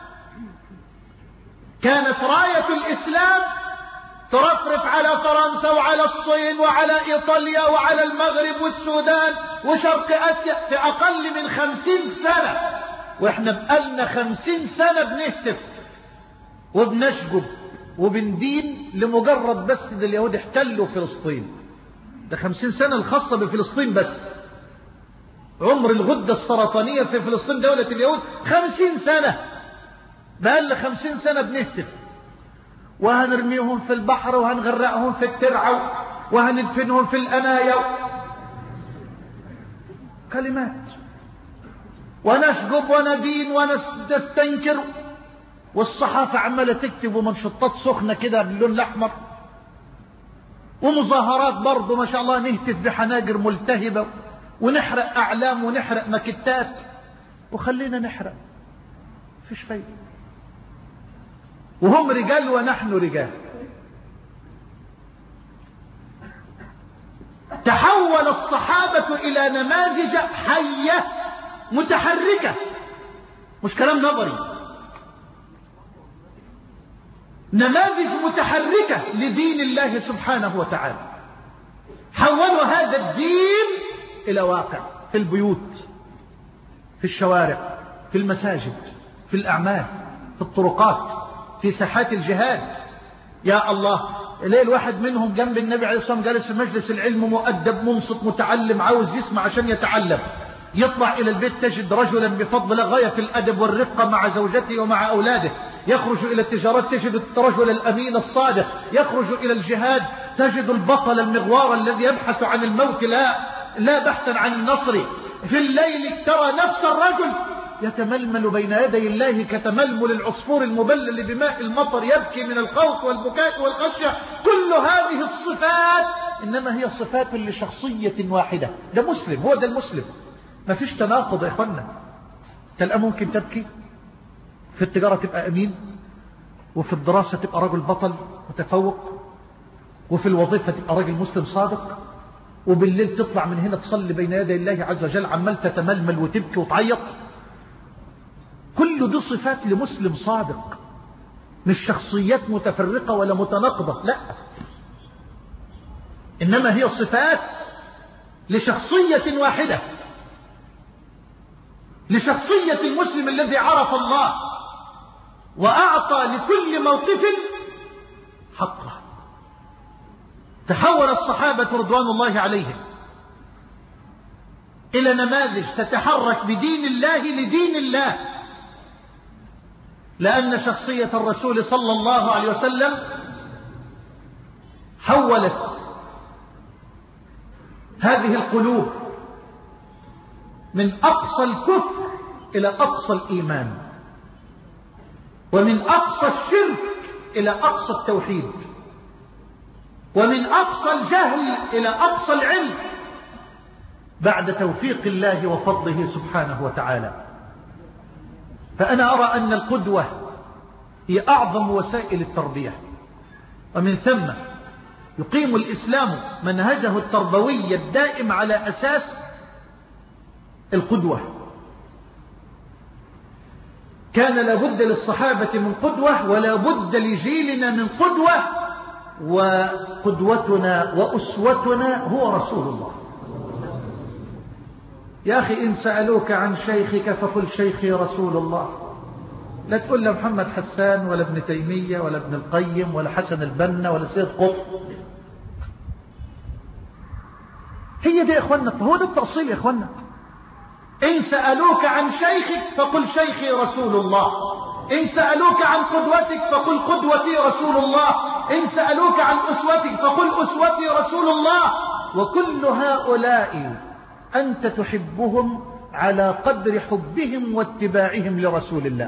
S1: كانت راية الإسلام ترفرف على فرنسا وعلى الصين وعلى إيطاليا وعلى المغرب والسودان وشرق آسيا في أقل من خمسين سنة، وإحنا بقالنا خمسين سنة بنهتف وبنشجب وبندين لمجرد بس ده اليهود احتلوا فلسطين. ده خمسين سنة الخاصة بفلسطين بس. عمر الغدة السرطانية في فلسطين دولة اليهود خمسين سنة. بقالنا خمسين سنة بنهتف وهنرميهم في البحر وهنغرقهم في الترعة وهندفنهم في الأنايا. كلمات ونشجب وندين ونستنكر، والصحافة عمالة تكتب ومنشطات سخنة كده باللون الأحمر، ومظاهرات برضو ما شاء الله نهتف بحناجر ملتهبة ونحرق أعلام ونحرق مكتات، وخلينا نحرق فيش فايدة. وهم رجال ونحن رجال. تحول الصحابة إلى نماذج حية متحركة، مش كلام نظري، نماذج متحركة لدين الله سبحانه وتعالى. حولوا هذا الدين إلى واقع في البيوت، في الشوارع، في المساجد، في الأعمال، في الطرقات، في ساحات الجهاد. يا الله، ليه الواحد منهم جنب النبي عليه الصلاة والسلام جالس في مجلس العلم مؤدب منصت متعلم عاوز يسمع عشان يتعلم، يطلع إلى البيت تجد رجلا بفضل غاية في الأدب والرقة مع زوجته ومع أولاده، يخرج إلى التجارات تجد الرجل الأمين الصادق، يخرج إلى الجهاد تجد البطل المغوار الذي يبحث عن الموت لا لا بحثا عن النصر. في الليل ترى نفس الرجل يتململ بين يدي الله كتململ العصفور المبلل بماء المطر، يبكي من الخوف والبكاء والخشية. كل هذه الصفات إنما هي صفات لشخصية واحدة. ده مسلم، هو ده المسلم. ما فيش تناقض يا إخوانا. تلقى ممكن تبكي في التجارة تبقى أمين، وفي الدراسة تبقى رجل بطل متفوق، وفي الوظيفة تبقى رجل مسلم صادق، وبالليل تطلع من هنا تصلي بين يدي الله عز وجل عمال تتململ وتبكي وتعيط. كل دي صفات لمسلم صادق، مش شخصيات متفرقة ولا متناقضة، لا، إنما هي صفات لشخصية واحدة، لشخصية المسلم الذي عرف الله وأعطى لكل موقف حقه. تحول الصحابة رضوان الله عليهم إلى نماذج تتحرك بدين الله لدين الله، لأن شخصية الرسول صلى الله عليه وسلم حولت هذه القلوب من أقصى الكفر إلى أقصى الإيمان، ومن أقصى الشرك إلى أقصى التوحيد، ومن أقصى الجهل إلى أقصى العلم، بعد توفيق الله وفضله سبحانه وتعالى. فأنا أرى أن القدوة هي أعظم وسائل التربية، ومن ثم يقيم الإسلام منهجه التربوي الدائم على أساس القدوة. كان لابد للصحابة من قدوة ولا بد لجيلنا من قدوة، وقدوتنا وأسوتنا هو رسول الله. يا أخي إن سألوك عن شيخك فقل شيخي رسول الله. لا تقول له محمد حسان ولا ابن تيمية ولا ابن القيم ولا حسن البنا ولا سيد قطب. هي دي يا إخوانا، هو ده التأصيل يا إخوانا. إن سألوك عن شيخك فقل شيخي رسول الله، إن سألوك عن قدوتك فقل قدوتي رسول الله، إن سألوك عن أسوتك فقل أسوتي رسول الله. وكل هؤلاء أنت تحبهم على قدر حبهم واتباعهم لرسول الله.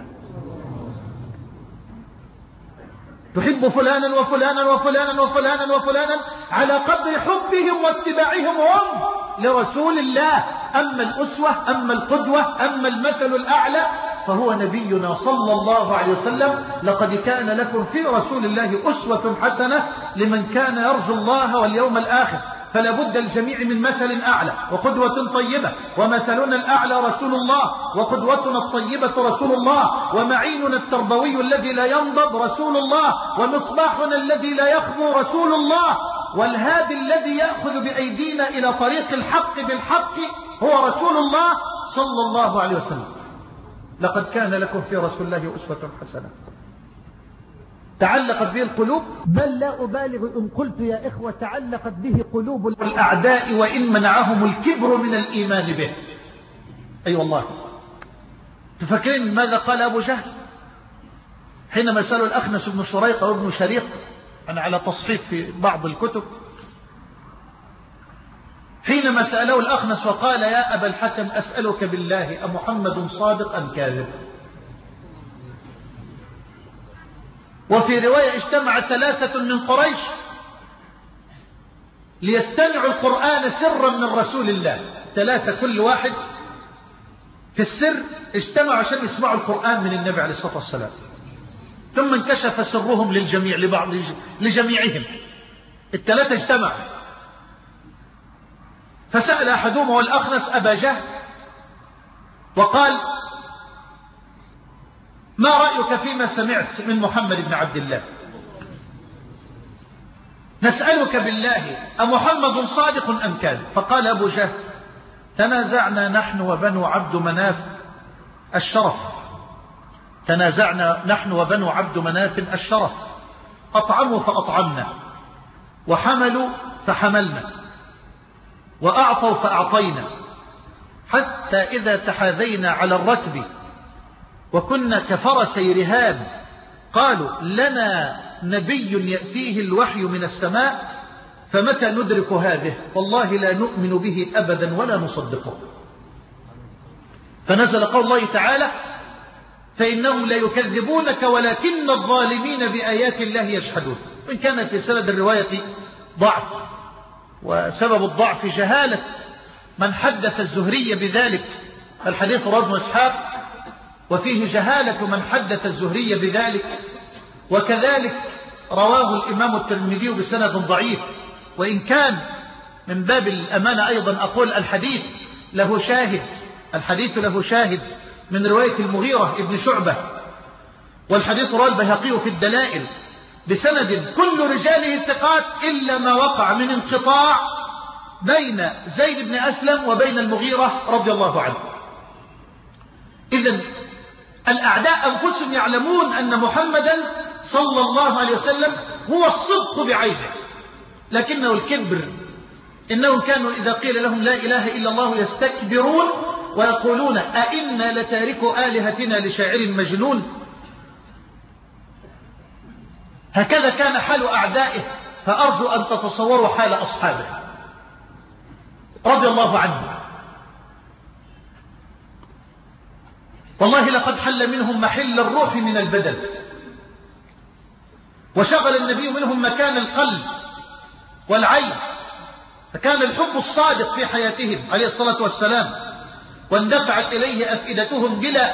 S1: تحب فلانا وفلانا وفلانا وفلانا وفلانا على قدر حبهم واتباعهم هم لرسول الله. أما الأسوة، أما القدوة، أما المثل الأعلى فهو نبينا صلى الله عليه وسلم. لقد كان لكم في رسول الله أسوة حسنة لمن كان يرجو الله واليوم الآخر. فلا بد الجميع من مثل أعلى وقدوة طيبة. ومثلنا الأعلى رسول الله، وقدوتنا الطيبة رسول الله، ومعيننا التربوي الذي لا ينضب رسول الله، ومصباحنا الذي لا يخبو رسول الله، والهادي الذي يأخذ بأيدينا إلى طريق الحق بالحق هو رسول الله صلى الله عليه وسلم. لقد كان لكم في رسول الله أسوة حسنة. تعلقت به القلوب، بل لا أبالغ إن قلت يا إخوة تعلقت به قلوب الأعداء وإن منعهم الكبر من الإيمان به. أي أيوة والله. تفكرين ماذا قال أبو جهل حينما سألوا الأخنس بن شريق وابن شريق، أنا على تصحيف في بعض الكتب، حينما سألوا الأخنس وقال يا أبا الحكم أسألك بالله أمحمد صادق أم كاذب؟ وفي رواية اجتمع ثلاثة من قريش ليستمعوا القرآن سرا من رسول الله. ثلاثة كل واحد في السر اجتمعوا عشان يسمعوا القرآن من النبي عليه الصلاة والسلام. ثم انكشف سرهم للجميع لبعض لجميعهم. الثلاثة اجتمعوا، فسأل أحدهم والأخنس أبا جهل وقال ما رأيك فيما سمعت من محمد بن عبد الله؟ نسألك بالله أمحمد صادق أم كاذب؟ فقال أبو جهل تنازعنا نحن وبنو عبد مناف الشرف، تنازعنا نحن وبنو عبد مناف الشرف، أطعموا فأطعمنا، وحملوا فحملنا، وأعطوا فأعطينا، حتى إذا تحاذينا على الركب وكنا كفرسي رهاب قالوا لنا نبي يأتيه الوحي من السماء فمتى ندرك هذه؟ والله لا نؤمن به أبدا ولا نصدقه. فنزل قول الله تعالى فإنهم لا يكذبونك ولكن الظالمين بآيات الله يجحدون. وإن كان في سند الرواية ضعف، وسبب الضعف جهالة من حدث الزهري بذلك، الحديث رواه ابن إسحاق وفيه جهالة من حدث الزهري بذلك، وكذلك رواه الإمام الترمذي بسند ضعيف. وإن كان من باب الأمانة أيضا أقول الحديث له شاهد، الحديث له شاهد من رواية المغيرة ابن شعبة، والحديث رواه البيهقي في الدلائل بسند كل رجاله ثقات إلا ما وقع من انقطاع بين زيد بن أسلم وبين المغيرة رضي الله عنه. إذن الأعداء أنفسهم يعلمون أن محمدا صلى الله عليه وسلم هو الصدق بعينه، لكنه الكبر. إنهم كانوا إذا قيل لهم لا إله إلا الله يستكبرون ويقولون أئنا لتاركو آلهتنا لشاعر مجنون. هكذا كان حال أعدائه، فأرجو أن تتصوروا حال أصحابه رضي الله عنهم. والله لقد حل منهم محل الروح من البدن، وشغل النبي منهم مكان القلب والعين، فكان الحب الصادق في حياتهم عليه الصلاة والسلام، واندفعت إليه أفئدتهم بلا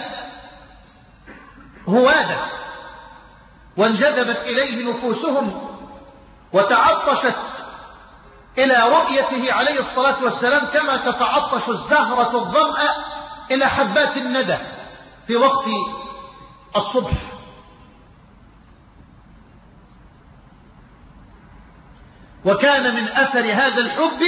S1: هوادة، وانجذبت إليه نفوسهم، وتعطشت إلى رؤيته عليه الصلاة والسلام كما تتعطش الزهرة الظمأ إلى حبات الندى في وقت الصبح. وكان من أثر هذا الحب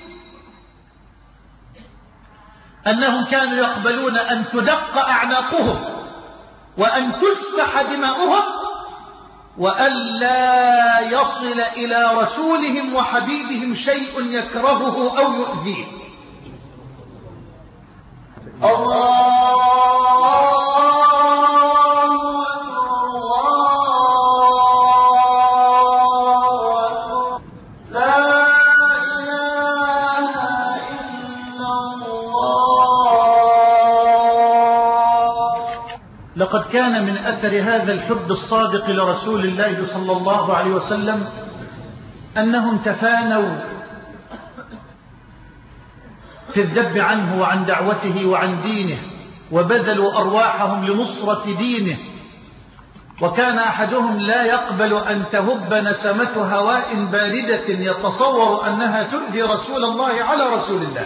S1: أنهم كانوا يقبلون أن تدق أعناقهم وأن تسفح دماؤهم وأن لا يصل إلى رسولهم وحبيبهم شيء يكرهه أو يؤذيه. الله لقد كان من أثر هذا الحب الصادق لرسول الله صلى الله عليه وسلم أنهم تفانوا في الذب عنه وعن دعوته وعن دينه وبذلوا أرواحهم لنصرة دينه. وكان أحدهم لا يقبل أن تهب نسمة هواء باردة يتصور أنها تؤذي رسول الله على رسول الله،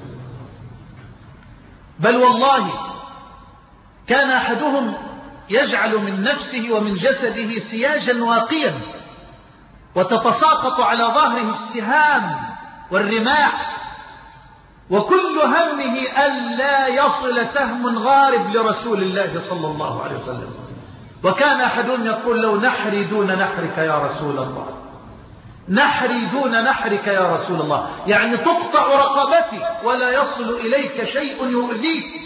S1: بل والله كان أحدهم يجعل من نفسه ومن جسده سياجا واقيا وتتساقط على ظهره السهام والرماح، وكل همه ألا يصل سهم غارب لرسول الله صلى الله عليه وسلم. وكان أحدهم يقول: لو نحري دون نحرك يا رسول الله، نحري دون نحرك يا رسول الله، يعني تقطع رقبتي ولا يصل إليك شيء يؤذيك.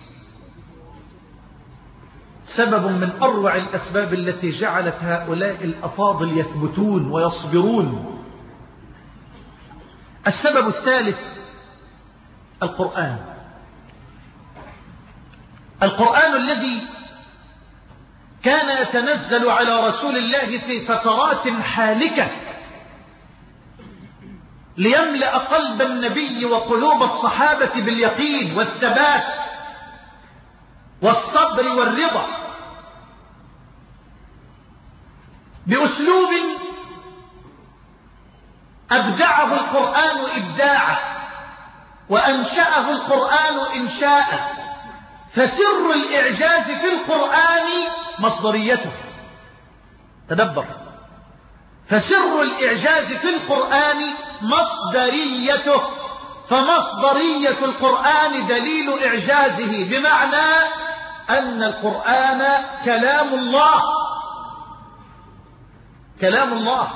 S1: سبب من أروع الأسباب التي جعلت هؤلاء الأفاضل يثبتون ويصبرون. السبب الثالث القرآن. القرآن الذي كان يتنزل على رسول الله في فترات حالكة ليملأ قلب النبي وقلوب الصحابة باليقين والثبات والصبر والرضا، بأسلوب أبدعه القرآن إبداعه وأنشأه القرآن إنشاءه. فسر الإعجاز في القرآن مصدريته. تدبر، فسر الإعجاز في القرآن مصدريته، فمصدرية القرآن دليل إعجازه، بمعنى أن القرآن كلام الله، كلام الله.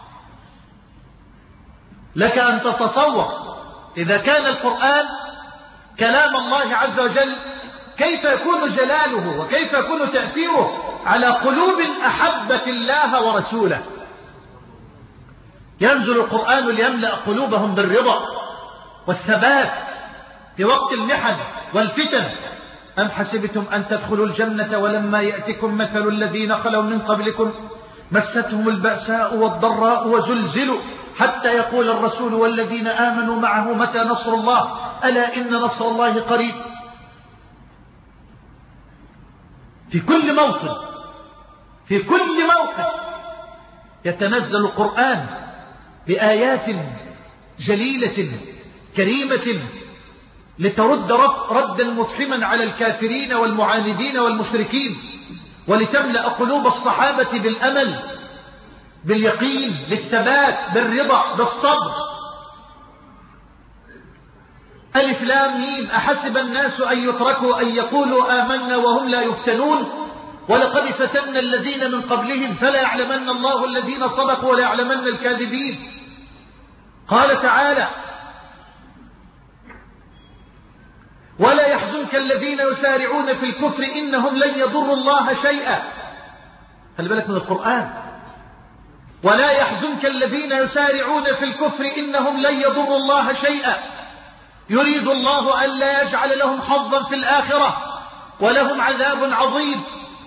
S1: لك أن تتصور إذا كان القرآن كلام الله عز وجل كيف يكون جلاله وكيف يكون تأثيره على قلوب أحبت الله ورسوله. ينزل القرآن ليملأ قلوبهم بالرضا والثبات في وقت المحن والفتن. أم حسبتم أن تدخلوا الجنة ولما يأتكم مثل الذين خلوا من قبلكم مستهم البأساء والضراء وزلزلوا حتى يقول الرسول والذين آمنوا معه متى نصر الله ألا إن نصر الله قريب. في كل موطن، في كل موقف يتنزل القرآن بآيات جليلة كريمة لترد ردا مفحما على الكافرين والمعاندين والمشركين، ولتملأ قلوب الصحابة بالأمل، باليقين، بالثبات، بالرضا، بالصبر. ألف لام ميم أحسب الناس أن يتركوا أن يقولوا آمنا وهم لا يفتنون ولقد فتنا الذين من قبلهم فلا يعلمن الله الذين صدقوا ولا يعلمن الكاذبين. قال تعالى: ولا يحزنك الذين يسارعون في الكفر إنهم لن يضروا الله شيئا. خلي بالك من القرآن. ولا يحزنك الذين يسارعون في الكفر إنهم لن يضروا الله شيئا يريد الله أن لا يجعل لهم حظا في الآخرة ولهم عذاب عظيم.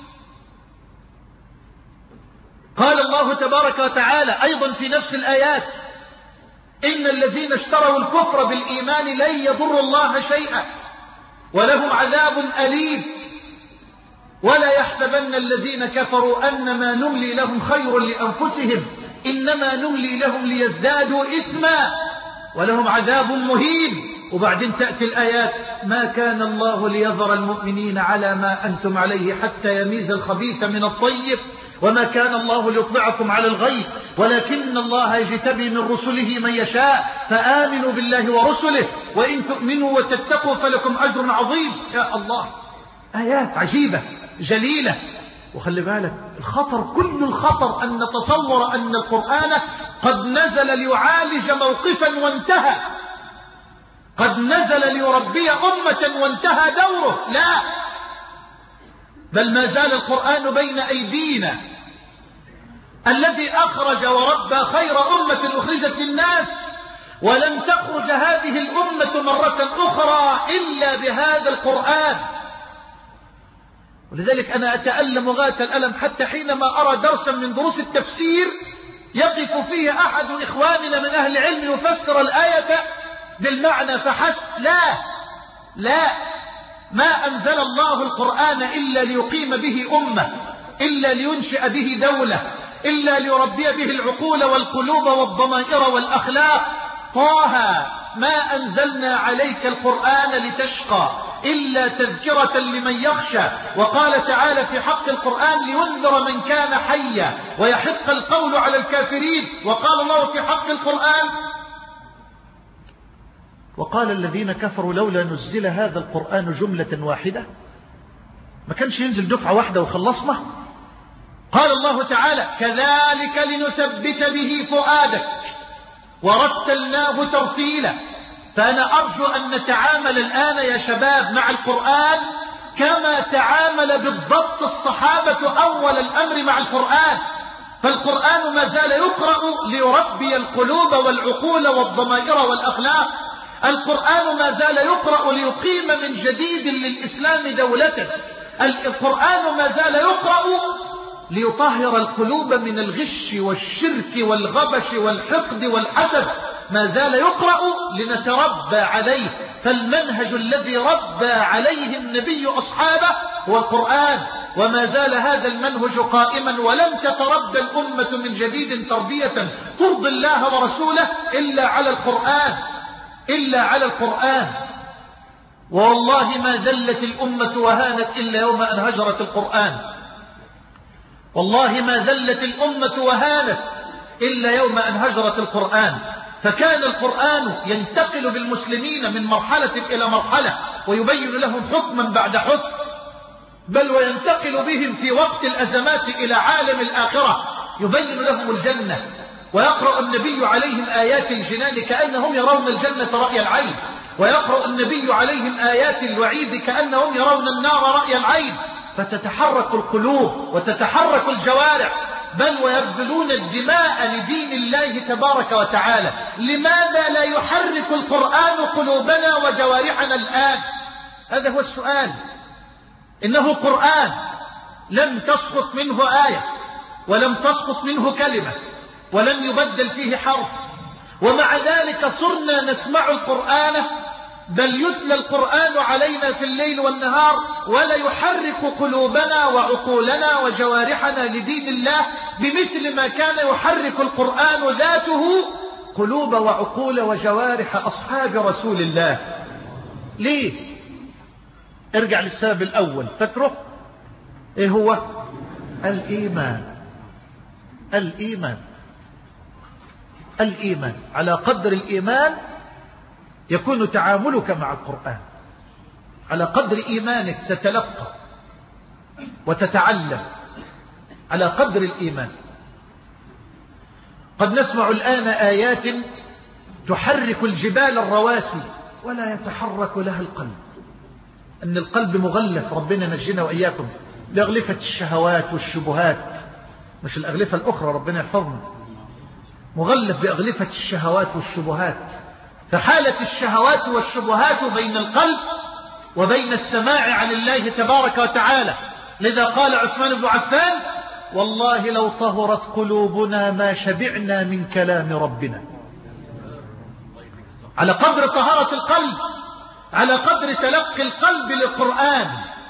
S1: قال الله تبارك وتعالى أيضا في نفس الآيات: إن الذين اشتروا الكفر بالإيمان لن يضروا الله شيئا ولهم عذاب أليم. ولا يحسبن الذين كفروا أنما نملي لهم خير لأنفسهم إنما نملي لهم ليزدادوا إثما ولهم عذاب مهين وبعدين تأتي الآيات ما كان الله ليذر المؤمنين على ما أنتم عليه حتى يميز الخبيث من الطيب وما كان الله ليطلعكم على الغيب ولكن الله يجتبي من رسله من يشاء فآمنوا بالله ورسله وإن تؤمنوا وتتقوا فلكم أجر عظيم. يا الله، آيات عجيبة جليلة. وخلي بالك الخطر، كل الخطر أن نتصور أن القرآن قد نزل ليعالج موقفا وانتهى، قد نزل ليربي أمة وانتهى دوره. لا، بل ما زال القرآن بين أيدينا. الذي أخرج وربى خير أمة أخرجت للناس، ولن تخرج هذه الأمة مرة أخرى إلا بهذا القرآن. ولذلك أنا أتألم غاية الألم حتى حينما أرى درسا من دروس التفسير يقف فيه أحد إخواننا من أهل العلم يفسر الآية بالمعنى فحسب. لا لا، ما أنزل الله القرآن إلا ليقيم به أمة، إلا لينشئ به دولة، إلا ليربي به العقول والقلوب والضمائر والأخلاق. طه ما أنزلنا عليك القرآن لتشقى إلا تذكرة لمن يخشى. وقال تعالى في حق القرآن لينذر من كان حيا ويحق القول على الكافرين. وقال الله في حق القرآن وقال الذين كفروا لولا نزل هذا القرآن جملة واحدة، ما كانش ينزل دفعة واحدة وخلصنا. قال الله تعالى كذلك لنثبت به فؤادك ورتلناه ترتيلا. فأنا أرجو أن نتعامل الآن يا شباب مع القرآن كما تعامل بالضبط الصحابة أول الأمر مع القرآن. فالقرآن ما زال يقرأ ليربي القلوب والعقول والضمائر والأخلاق. القرآن ما زال يقرأ ليقيم من جديد للإسلام دولة. القرآن ما زال يقرأ ليطهر القلوب من الغش والشرك والغبش والحقد والحسد. ما زال يقرأ لنتربى عليه. فالمنهج الذي ربى عليه النبي أصحابه هو القرآن، وما زال هذا المنهج قائما. ولن تتربى الأمة من جديد تربية ترضي الله ورسوله إلا على القرآن، إلا على القرآن. والله ما ذلت الأمة وهانت إلا يوم أن هجرت القرآن. والله ما ذلت الأمة وهانت إلا يوم أن هجرت القرآن. فكان القرآن ينتقل بالمسلمين من مرحلة إلى مرحلة ويبين لهم حكما بعد حكم، بل وينتقل بهم في وقت الأزمات إلى عالم الآخرة يبين لهم الجنة. ويقرأ النبي عليهم آيات الجنان كأنهم يرون الجنة رأي العين، ويقرأ النبي عليهم آيات الوعيد كأنهم يرون النار رأي العين. فتتحرك القلوب وتتحرك الجوارح، بل ويبذلون الدماء لدين الله تبارك وتعالى. لماذا لا يحرك القرآن قلوبنا وجوارحنا الآن؟ هذا هو السؤال. إنه قرآن لم تسقط منه آية، ولم تسقط منه كلمة، ولم يبدل فيه حرف، ومع ذلك صرنا نسمع القرآن، بل يتلى القرآن علينا في الليل والنهار، ولا يحرك قلوبنا وعقولنا وجوارحنا لدين الله بمثل ما كان يحرك القرآن ذاته قلوب وعقول وجوارح أصحاب رسول الله. ليه؟ ارجع للسبب الأول، فاكره ايه هو؟ الإيمان. الإيمان الإيمان على قدر الإيمان يكون تعاملك مع القرآن، على قدر إيمانك تتلقى وتتعلم، على قدر الإيمان. قد نسمع الآن آيات تحرك الجبال الرواسي ولا يتحرك لها القلب. أن القلب مغلف، ربنا نجينا وإياكم بأغلفة الشهوات والشبهات، مش الأغلفة الأخرى، ربنا يحفظنا، مغلف بأغلفة الشهوات والشبهات. فحالة الشهوات والشبهات بين القلب وبين السماع عن الله تبارك وتعالى. لذا قال عثمان بن عفان والله لو طهرت قلوبنا ما شبعنا من كلام ربنا. على قدر طهارة القلب، على قدر تلقي القلب للقرآن.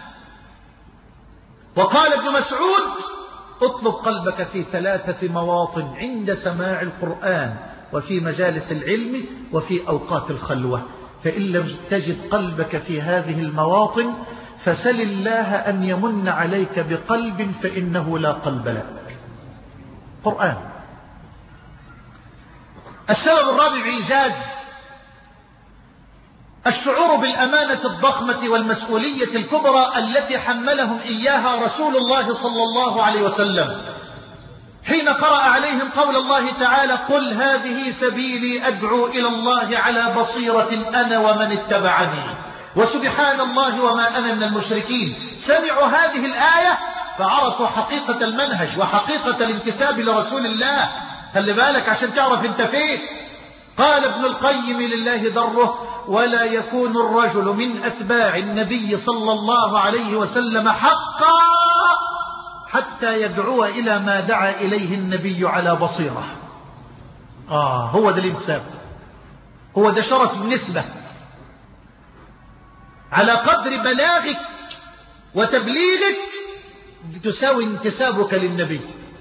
S1: وقال ابن مسعود اطلب قلبك في ثلاثة مواطن: عند سماع القرآن، وفي مجالس العلم، وفي أوقات الخلوة. فإن لم تجد قلبك في هذه المواطن فسل الله أن يمن عليك بقلب فإنه لا قلب لك. قرآن. السبب الرابع إيجاز الشعور بالأمانة الضخمة والمسؤولية الكبرى التي حملهم إياها رسول الله صلى الله عليه وسلم حين قرأ عليهم قول الله تعالى: قل هذه سبيلي أدعو إلى الله على بصيرة أنا ومن اتبعني وسبحان الله وما أنا من المشركين. سمعوا هذه الآية فعرفوا حقيقة المنهج وحقيقة الانتساب لرسول الله. خلي بالك عشان تعرف انت فيه. قال ابن القيم لله دره: ولا يكون الرجل من أتباع النبي صلى الله عليه وسلم حقا حتى يدعو إلى ما دعا إليه النبي على بصيرة. آه هو ده الانتساب، هو ده شرف النسبة. على قدر بلاغك وتبليغك تساوي انتسابك للنبي.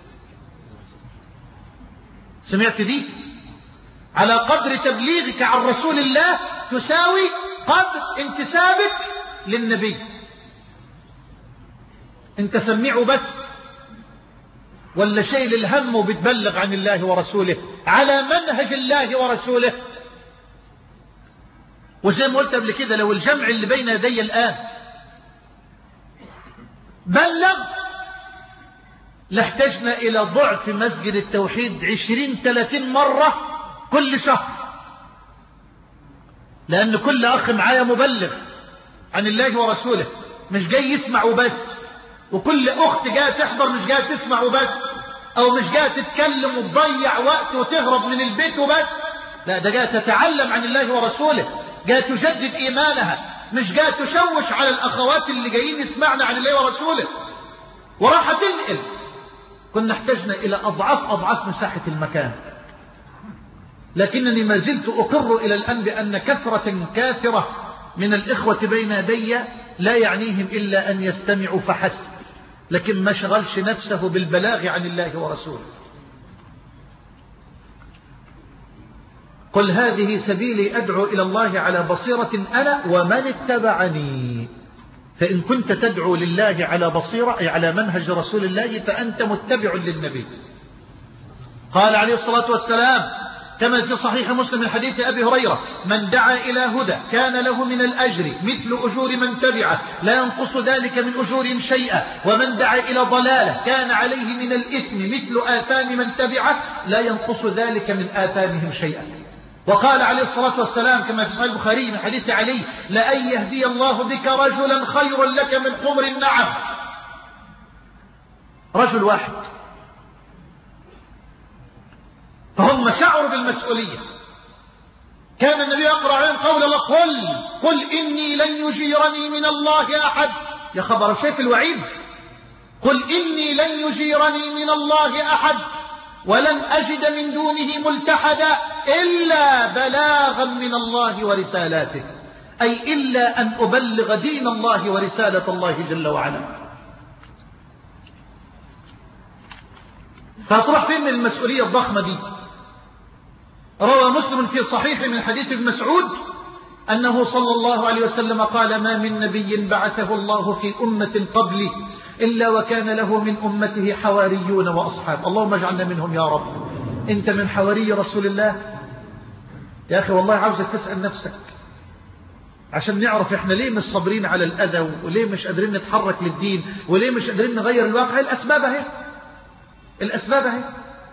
S1: سمعت دي؟ على قدر تبليغك عن رسول الله تساوي قدر انتسابك للنبي. انت سمعه بس ولا شيء الهم وبتبلغ عن الله ورسوله على منهج الله ورسوله. وزي ما قلت قبل كده، لو الجمع اللي بين يدي الآن بلغ لاحتجنا إلى ضعف مسجد التوحيد عشرين ثلاثين مرة كل شهر، لأن كل أخ معايا مبلغ عن الله ورسوله، مش جاي يسمع وبس، وكل أخت جاية تحضر مش جاية تسمع وبس، أو مش جاية تتكلم وتضيع وقت وتهرب من البيت وبس، لا ده جاية تتعلم عن الله ورسوله، جاية تجدد إيمانها، مش جاية تشوش على الأخوات اللي جايين يسمعنا عن الله ورسوله وراح تنقل. كنا احتجنا إلى أضعاف أضعاف مساحة المكان، لكنني ما زلت أقر إلى الآن بأن كثرة كاثرة من الإخوة بين يدي لا يعنيهم إلا أن يستمعوا فحسب، لكن ما شغلش نفسه بالبلاغ عن الله ورسوله. قل هذه سبيلي أدعو إلى الله على بصيرة أنا ومن اتبعني. فإن كنت تدعو لله على بصيرة أي على منهج رسول الله فأنت متبع للنبي. قال عليه الصلاة والسلام كما في صحيح مسلم من حديث أبي هريرة: من دعا إلى هدى كان له من الأجر مثل أجور من تبعه لا ينقص ذلك من أجورهم شيئا، ومن دعا إلى ضلالة كان عليه من الإثم مثل آثام من تبعه لا ينقص ذلك من آثامهم شيئا. وقال عليه الصلاة والسلام كما في صحيح البخاري من حديث علي: لأن يهدي الله بك رجلا خير لك من حمر النعم. رجل واحد، فهم شعروا بالمسؤولية. كان النبي يقرأ عليهم قول الله: قل قل إني لن يجيرني من الله أحد. يا خبر شيء في الوعيد. قل إني لن يجيرني من الله أحد ولن أجد من دونه ملتحدا إلا بلاغا من الله ورسالاته، أي إلا أن أبلغ دين الله ورسالة الله جل وعلا. فتروح فين من المسؤولية الضخمة دي؟ روى مسلم في صحيح من حديث ابن مسعود أنه صلى الله عليه وسلم قال: ما من نبي بعثه الله في أمة قبلي إلا وكان له من أمته حواريون وأصحاب. اللهم اجعلنا منهم يا رب. أنت من حواري رسول الله يا أخي. والله عاوزك تسأل نفسك عشان نعرف إحنا ليه مش صابرين على الأذى، وليه مش قادرين نتحرك للدين، وليه مش قادرين نغير الواقع. الأسباب اهي، الأسباب اهي.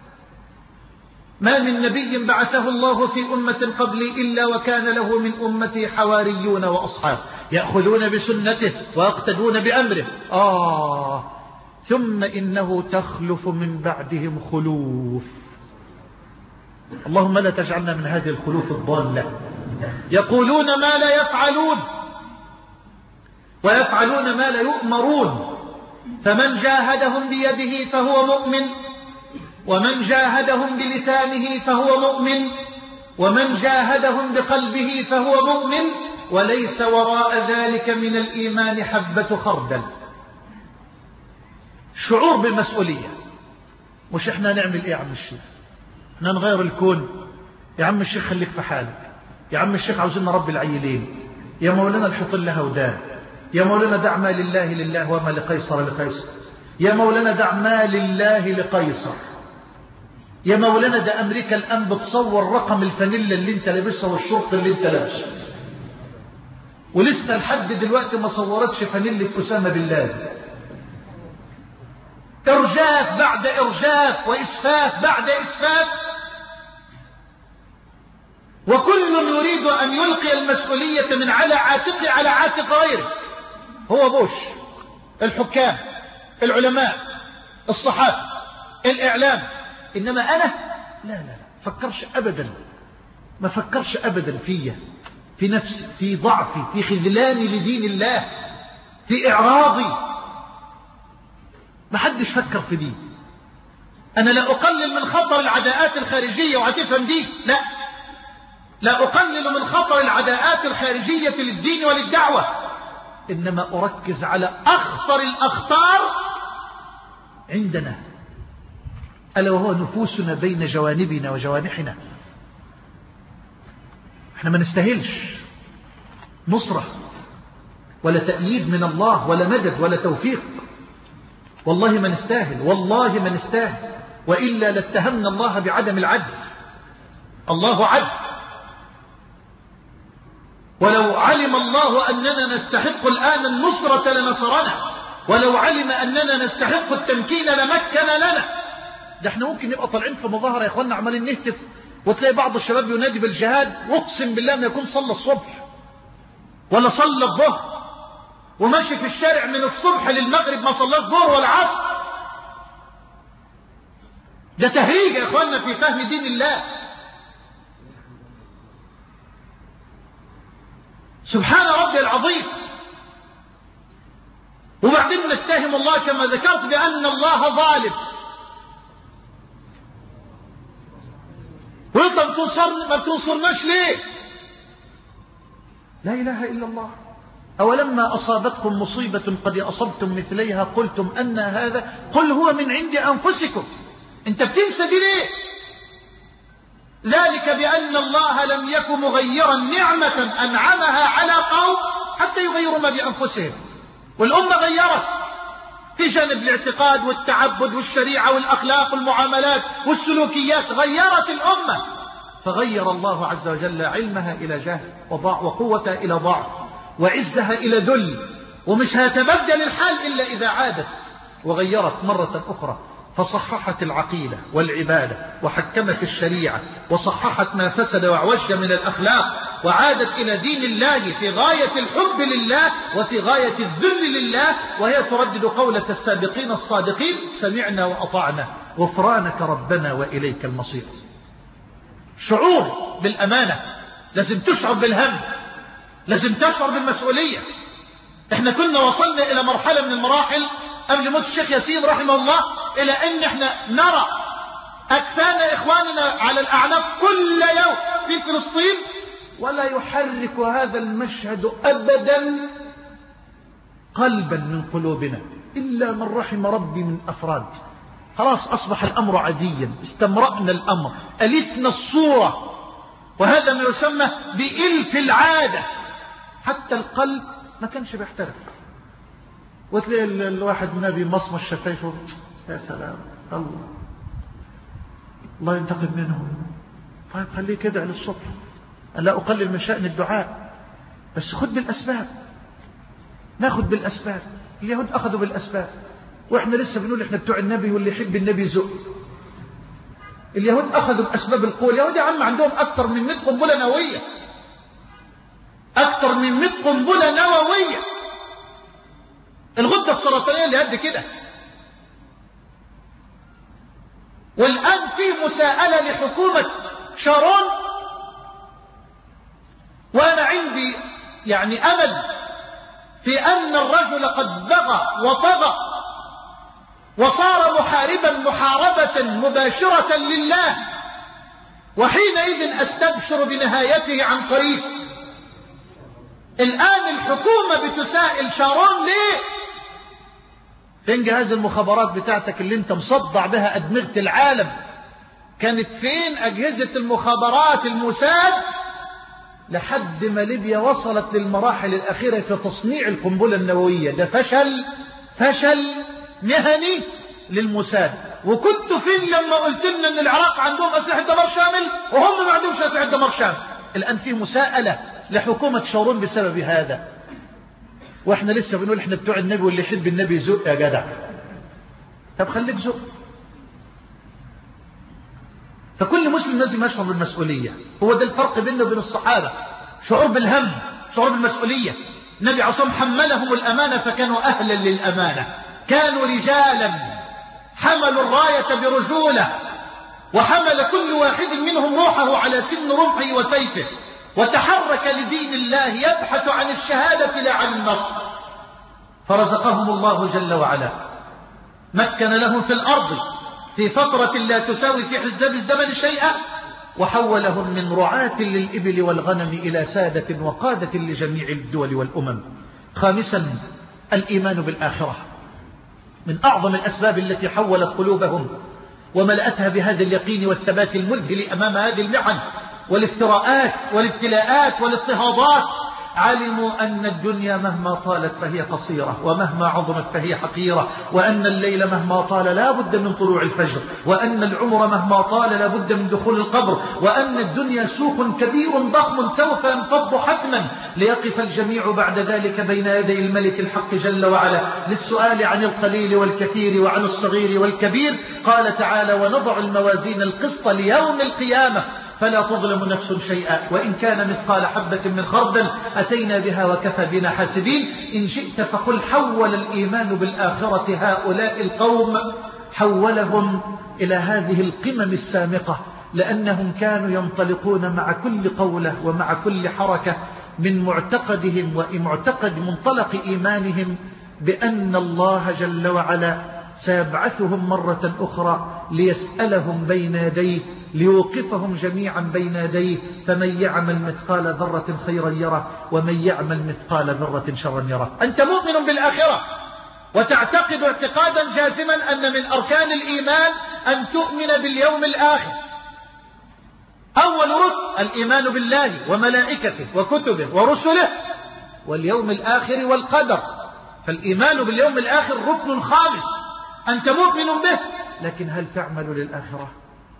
S1: ما من نبي بعثه الله في أمة قبلي إلا وكان له من أمتي حواريون وأصحاب يأخذون بسنته ويقتدون بأمره. آه ثم إنه تخلف من بعدهم خلوف. اللهم لا تجعلنا من هذه الخلوف الضالة. يقولون ما لا يفعلون ويفعلون ما لا يؤمرون. فمن جاهدهم بيده فهو مؤمن، ومن جاهدهم بلسانه فهو مؤمن، ومن جاهدهم بقلبه فهو مؤمن، وليس وراء ذلك من الإيمان حبة خردل. شعور بالمسؤولية. مش احنا نعمل ايه يا عم الشيخ؟ احنا نغير الكون يا عم الشيخ، خليك في حالك. يا عم الشيخ عاوزين نربي العيلين، يا مولانا الحط لها ودان، يا مولانا دع ما لله لله وما لقيصر لقيصر، يا مولانا دع ما لله لقيصر، يا مولانا ده أمريكا الآن بتصور رقم الفانيلا اللي انت لابسها والشرط اللي انت لابسه، ولسه لحد دلوقتي ما صورتش فانيلة أسامة بن لادن. إرجاف بعد إرجاف وإسفاف بعد إسفاف، وكل يريد أن يلقي المسؤولية من على عاتقه على عاتق غيره. هو بوش، الحكام، العلماء، الصحافة، الإعلام، إنما أنا لا لا لا فكرش أبدا، ما فكرش أبدا فيا، في نفسي، في ضعفي، في خذلاني لدين الله، في إعراضي. ما حدش فكر في دي. أنا لا أقلل من خطر العداءات الخارجية، وهتفهم دي، لا لا أقلل من خطر العداءات الخارجية للدين وللدعوة، إنما أركز على أخطر الأخطار عندنا، ألا وهو نفوسنا بين جوانبنا وجوانحنا. احنا ما نستاهلش نصرة ولا تأييد من الله ولا مدد ولا توفيق، والله ما نستاهل، والله ما نستاهل، وإلا لاتهمنا الله بعدم العدل. الله عدل، ولو علم الله أننا نستحق الآن النصرة لنصرنا، ولو علم أننا نستحق التمكين لمكن لنا. ده احنا ممكن نبقى طالعين في مظاهرة يا اخوانا عمالين نهتف، وتلاقي بعض الشباب ينادي بالجهاد، واقسم بالله ما يكون صلى الصبح ولا صلى الظهر، وماشي في الشارع من الصبح للمغرب ما صلاش ظهر ولا عصر. ده تهريج يا اخوانا في فهم دين الله. سبحان ربي العظيم. وبعدين نتهم الله كما ذكرت بأن الله ظالم، ويطلب تنصرنا، ما بتنصرناش ليه؟ لا إله إلا الله. أولما أصابتكم مصيبة قد أصبتم مثليها قلتم أن هذا، قل هو من عند أنفسكم. أنت بتنسى دي ليه؟ ذلك بأن الله لم يكن مغيرا نعمة أنعمها على قوم حتى يغيروا ما بأنفسهم. والأمة غيرت في جانب الاعتقاد والتعبد والشريعة والأخلاق والمعاملات والسلوكيات، غيرت الأمة، فغير الله عز وجل علمها إلى جهل، وقوتها إلى ضعف، وعزها إلى ذل. ومش هيتبدل الحال إلا إذا عادت وغيرت مرة أخرى، فصححت العقيدة والعبادة، وحكمت الشريعة، وصححت ما فسد وعوج من الأخلاق، وعادت إلى دين الله في غاية الحب لله وفي غاية الذل لله، وهي تردد قولة السابقين الصادقين: سمعنا وأطعنا غفرانك ربنا وإليك المصير. شعور بالأمانة، لازم تشعر بالهم، لازم تشعر بالمسؤولية. احنا كنا وصلنا إلى مرحلة من المراحل قبل موت الشيخ ياسين رحمه الله إلى أن احنا نرى أكفان إخواننا على الأعناق كل يوم في فلسطين، ولا يحرك هذا المشهد أبدا قلبا من قلوبنا إلا من رحم ربي من أفراد. خلاص أصبح الأمر عاديا، استمرأنا الأمر، ألفنا الصورة، وهذا ما يسمى بإلف العادة. حتى القلب ما كانش بيحترف، وتلاقي الواحد نبي مصمص شفايفه، يا سلام، الله الله ينتقم منه. طيب خليه كده للصبح. لا أقلل من شأن الدعاء، بس خد بالأسباب، ناخد بالأسباب. اليهود أخذوا بالأسباب، وإحنا لسه بنقول إحنا بتوع النبي، واللي يحب النبي يزق. اليهود أخذوا بأسباب القوة. اليهود يا عم عندهم أكثر من مئة قنبلة نووية، أكثر من مئة قنبلة نووية. الغدة السرطانية اللي قد كده. والآن في مساءلة لحكومة شارون، وأنا عندي يعني أمل في أن الرجل قد بغى وطغى وصار محاربا محاربة مباشرة لله، وحينئذ أستبشر بنهايته عن قريب. الآن الحكومة بتسائل شارون: ليه؟ فين جهاز المخابرات بتاعتك اللي انت مصدع بها أدمغة العالم؟ كانت فين أجهزة المخابرات الموساد لحد ما ليبيا وصلت للمراحل الأخيرة في تصنيع القنبلة النووية. ده فشل فشل مهني للموساد. وكنت فين لما قلت لنا ان العراق عندهم أسلحة دمار شامل وهم ما عندهمش أسلحة دمار شامل؟ الآن في مساءلة لحكومة شارون بسبب هذا، واحنا لسه بنقول احنا بتوع النبي واللي يحب النبي يزق يا جدع. طب خليك زق. فكل مسلم لازم يشعر بالمسؤولية. هو ده الفرق بيننا وبين الصحابة، شعور بالهم، شعور بالمسؤولية. النبي عليه الصلاة والسلام حملهم الأمانة فكانوا أهلا للأمانة، كانوا رجالا حملوا الراية برجولة، وحمل كل واحد منهم روحه على سن رمحه وسيفه، وتحرك لدين الله يبحث عن الشهادة لا عن النصر. فرزقهم الله جل وعلا، مكن لهم في الأرض في فترة لا تساوي في حساب الزمن شيئا، وحولهم من رعاة للإبل والغنم إلى سادة وقادة لجميع الدول والأمم. خامسا، الإيمان بالآخرة، من أعظم الأسباب التي حولت قلوبهم وملأتها بهذا اليقين والثبات المذهل أمام هذه المحن والافتراءات والابتلاءات والاضطهادات. علموا أن الدنيا مهما طالت فهي قصيرة، ومهما عظمت فهي حقيرة، وأن الليل مهما طال لا بد من طلوع الفجر، وأن العمر مهما طال لا بد من دخول القبر، وأن الدنيا سوق كبير ضخم سوف ينفض حتما ليقف الجميع بعد ذلك بين يدي الملك الحق جل وعلا للسؤال عن القليل والكثير وعن الصغير والكبير. قال تعالى: ونضع الموازين القسط ليوم القيامة فلا تظلم نفس شيئا وإن كان مثقال حبة من خردل أتينا بها وكفى بنا حاسبين. إن شئت فقل حول الإيمان بالآخرة هؤلاء القوم، حولهم إلى هذه القمم السامقة، لأنهم كانوا ينطلقون مع كل قولة ومع كل حركة من معتقدهم ومعتقد منطلق إيمانهم بأن الله جل وعلا سيبعثهم مرة أخرى ليسألهم بين يديه، ليوقفهم جميعا بين يديه، فمن يعمل مثقال ذرة خيرا يره ومن يعمل مثقال ذرة شرا يره. أنت مؤمن بالآخرة وتعتقد اعتقادا جازما أن من أركان الإيمان أن تؤمن باليوم الآخر. أول ركن الإيمان بالله وملائكته وكتبه ورسله واليوم الآخر والقدر. فالإيمان باليوم الآخر ركن خامس، أنت مؤمن به، لكن هل تعمل للآخرة؟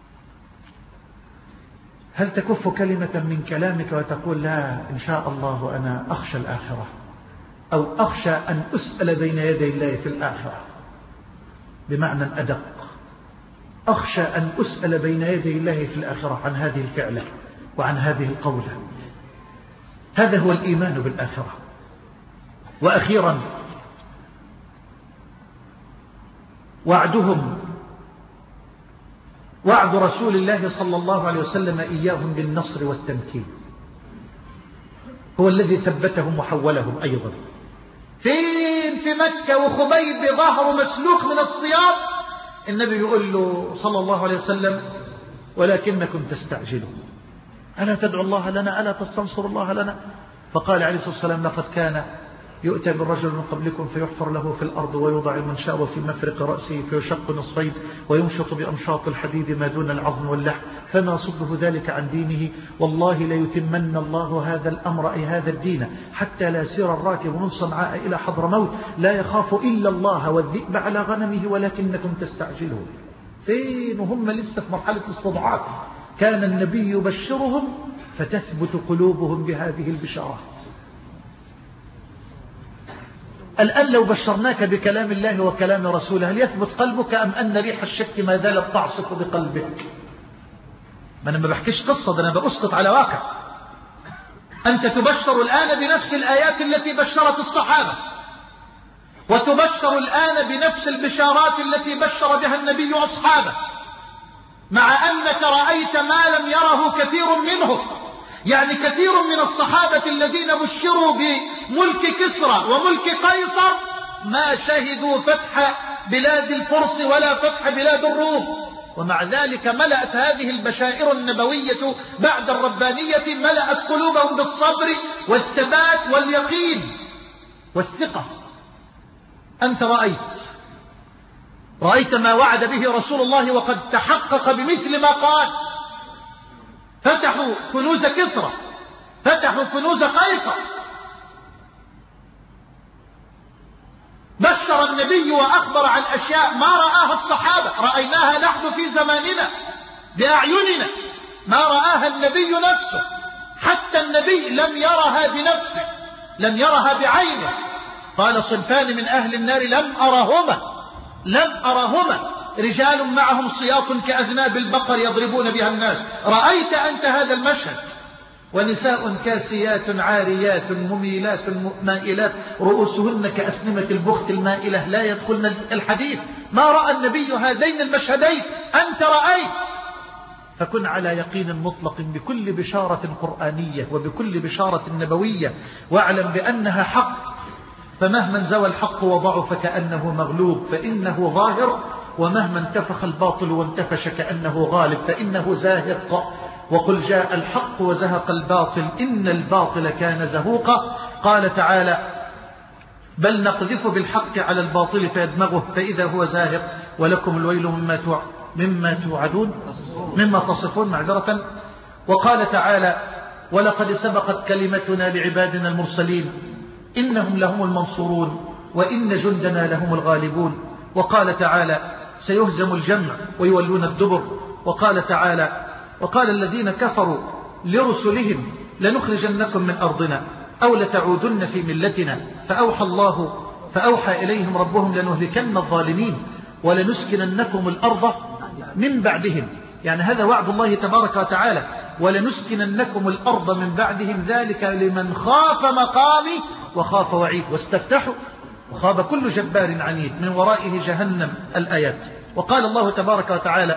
S1: هل تكف كلمة من كلامك وتقول لا إن شاء الله أنا أخشى الآخرة، أو أخشى أن أسأل بين يدي الله في الآخرة؟ بمعنى أدق، أخشى أن أسأل بين يدي الله في الآخرة عن هذه الفعلة وعن هذه القولة. هذا هو الإيمان بالآخرة. وأخيرا، وعدهم، وعد رسول الله صلى الله عليه وسلم إياهم بالنصر والتمكين هو الذي ثبتهم وحولهم أيضا. فين في مكة وخبيب ظهره مسلوك من الصياط، النبي يقول له صلى الله عليه وسلم: ولكنكم تستعجلون، ألا تدعو الله لنا، ألا تستنصر الله لنا؟ فقال عليه الصلاة والسلام: لقد كان يؤتى بالرجل من قبلكم فيحفر له في الأرض ويوضع المنشار في مفرق رأسه فيشق نصفين ويمشط بأمشاط الحديد ما دون العظم واللحم فما صده ذلك عن دينه، والله ليتمن الله هذا الأمر أي هذا الدين حتى لا يسير الراكب من صنعاء إلى حضرموت لا يخاف إلا الله والذئب على غنمه ولكنكم تستعجلون. فين وهم لسه في مرحلة الاستضعاف؟ كان النبي يبشرهم فتثبت قلوبهم بهذه البشارات. الآن لو بشرناك بكلام الله وكلام رسوله هل يثبت قلبك أم أن ريح الشك ما زالت تعصف بقلبك؟ ما أنا ما بحكيش قصة، ده أنا بأسقط على واقع. أنت تبشر الآن بنفس الآيات التي بشرت الصحابة، وتبشر الآن بنفس البشارات التي بشر بها النبي أصحابه، مع أنك رأيت ما لم يره كثير منهم. يعني كثير من الصحابة الذين بشروا بملك كسرى وملك قيصر ما شهدوا فتح بلاد الفرس ولا فتح بلاد الروم، ومع ذلك ملأت هذه البشائر النبوية بعد الربانية ملأت قلوبهم بالصبر والثبات واليقين والثقة. أنت رأيت رأيت ما وعد به رسول الله وقد تحقق بمثل ما قال. فتحوا كنوز كسرى، فتحوا كنوز قيصر. بشر النبي وأخبر عن أشياء ما رآها الصحابة، رأيناها نحن في زماننا بأعيننا، ما رآها النبي نفسه. حتى النبي لم يرها بنفسه، لم يرها بعينه. قال صنفان من أهل النار لم أرهما لم أرهما رجال معهم سياط كأذناب البقر يضربون بها الناس. رأيت أنت هذا المشهد؟ ونساء كاسيات عاريات مميلات مائلات رؤوسهن كأسنمة البخت المائلة لا يدخلن الحديث. ما رأى النبي هذين المشهدين؟ أنت رأيت. فكن على يقين مطلق بكل بشارة قرآنية وبكل بشارة نبوية، واعلم بأنها حق. فمهما انزوى الحق وضعف كأنه مغلوب فإنه ظاهر، ومهما انتفخ الباطل وانتفش كأنه غالب فإنه زاهق. وقل جاء الحق وزهق الباطل إن الباطل كان زهوقا. قال تعالى بل نقذف بالحق على الباطل فيدمغه فإذا هو زاهق ولكم الويل مما مما توعدون مما تصفون معذرة. وقال تعالى ولقد سبقت كلمتنا لعبادنا المرسلين إنهم لهم المنصورون وإن جندنا لهم الغالبون. وقال تعالى سيهزم الجمع ويولون الدبر. وقال تعالى وقال الذين كفروا لرسلهم لنخرجنكم من أرضنا أو لتعودن في ملتنا فأوحى الله فأوحى إليهم ربهم لنهلكن الظالمين ولنسكننكم الأرض من بعدهم. يعني هذا وعد الله تبارك وتعالى، ولنسكننكم الأرض من بعدهم ذلك لمن خاف مقامي وخاف وعيد واستفتحوا وخاب كل جبار عنيد من ورائه جهنم. الآيات. وقال الله تبارك وتعالى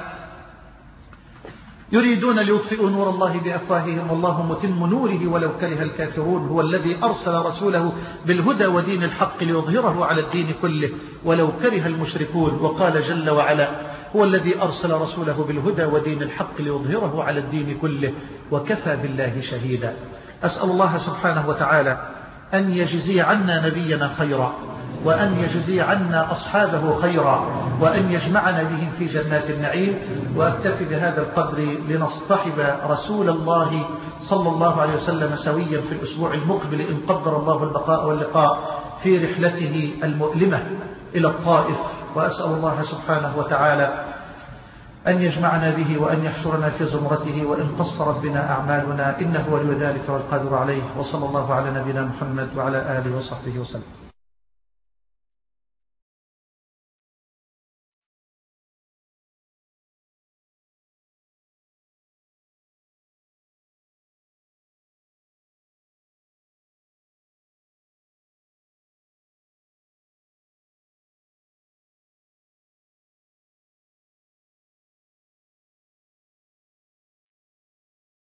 S1: يريدون ليطفئوا نور الله بأفواههم والله متم نوره ولو كره الكافرون. هو الذي أرسل رسوله بالهدى ودين الحق ليظهره على الدين كله ولو كره المشركون. وقال جل وعلا هو الذي أرسل رسوله بالهدى ودين الحق ليظهره على الدين كله وكفى بالله شهيدا. أسأل الله سبحانه وتعالى أن يجزي عنا نبينا خيرا، وأن يجزي عنا أصحابه خيرا، وأن يجمعنا بهم في جنات النعيم. وأكتفي بهذا القدر لنصطحب رسول الله صلى الله عليه وسلم سويا في الأسبوع المقبل إن قدر الله البقاء واللقاء في رحلته المؤلمة إلى الطائف. وأسأل الله سبحانه وتعالى أن يجمعنا به وأن يحشرنا في زمرته وإن قصرت بنا أعمالنا إنه ولي ذلك والقادر عليه. وصلى الله على نبينا محمد وعلى آله وصحبه وسلم.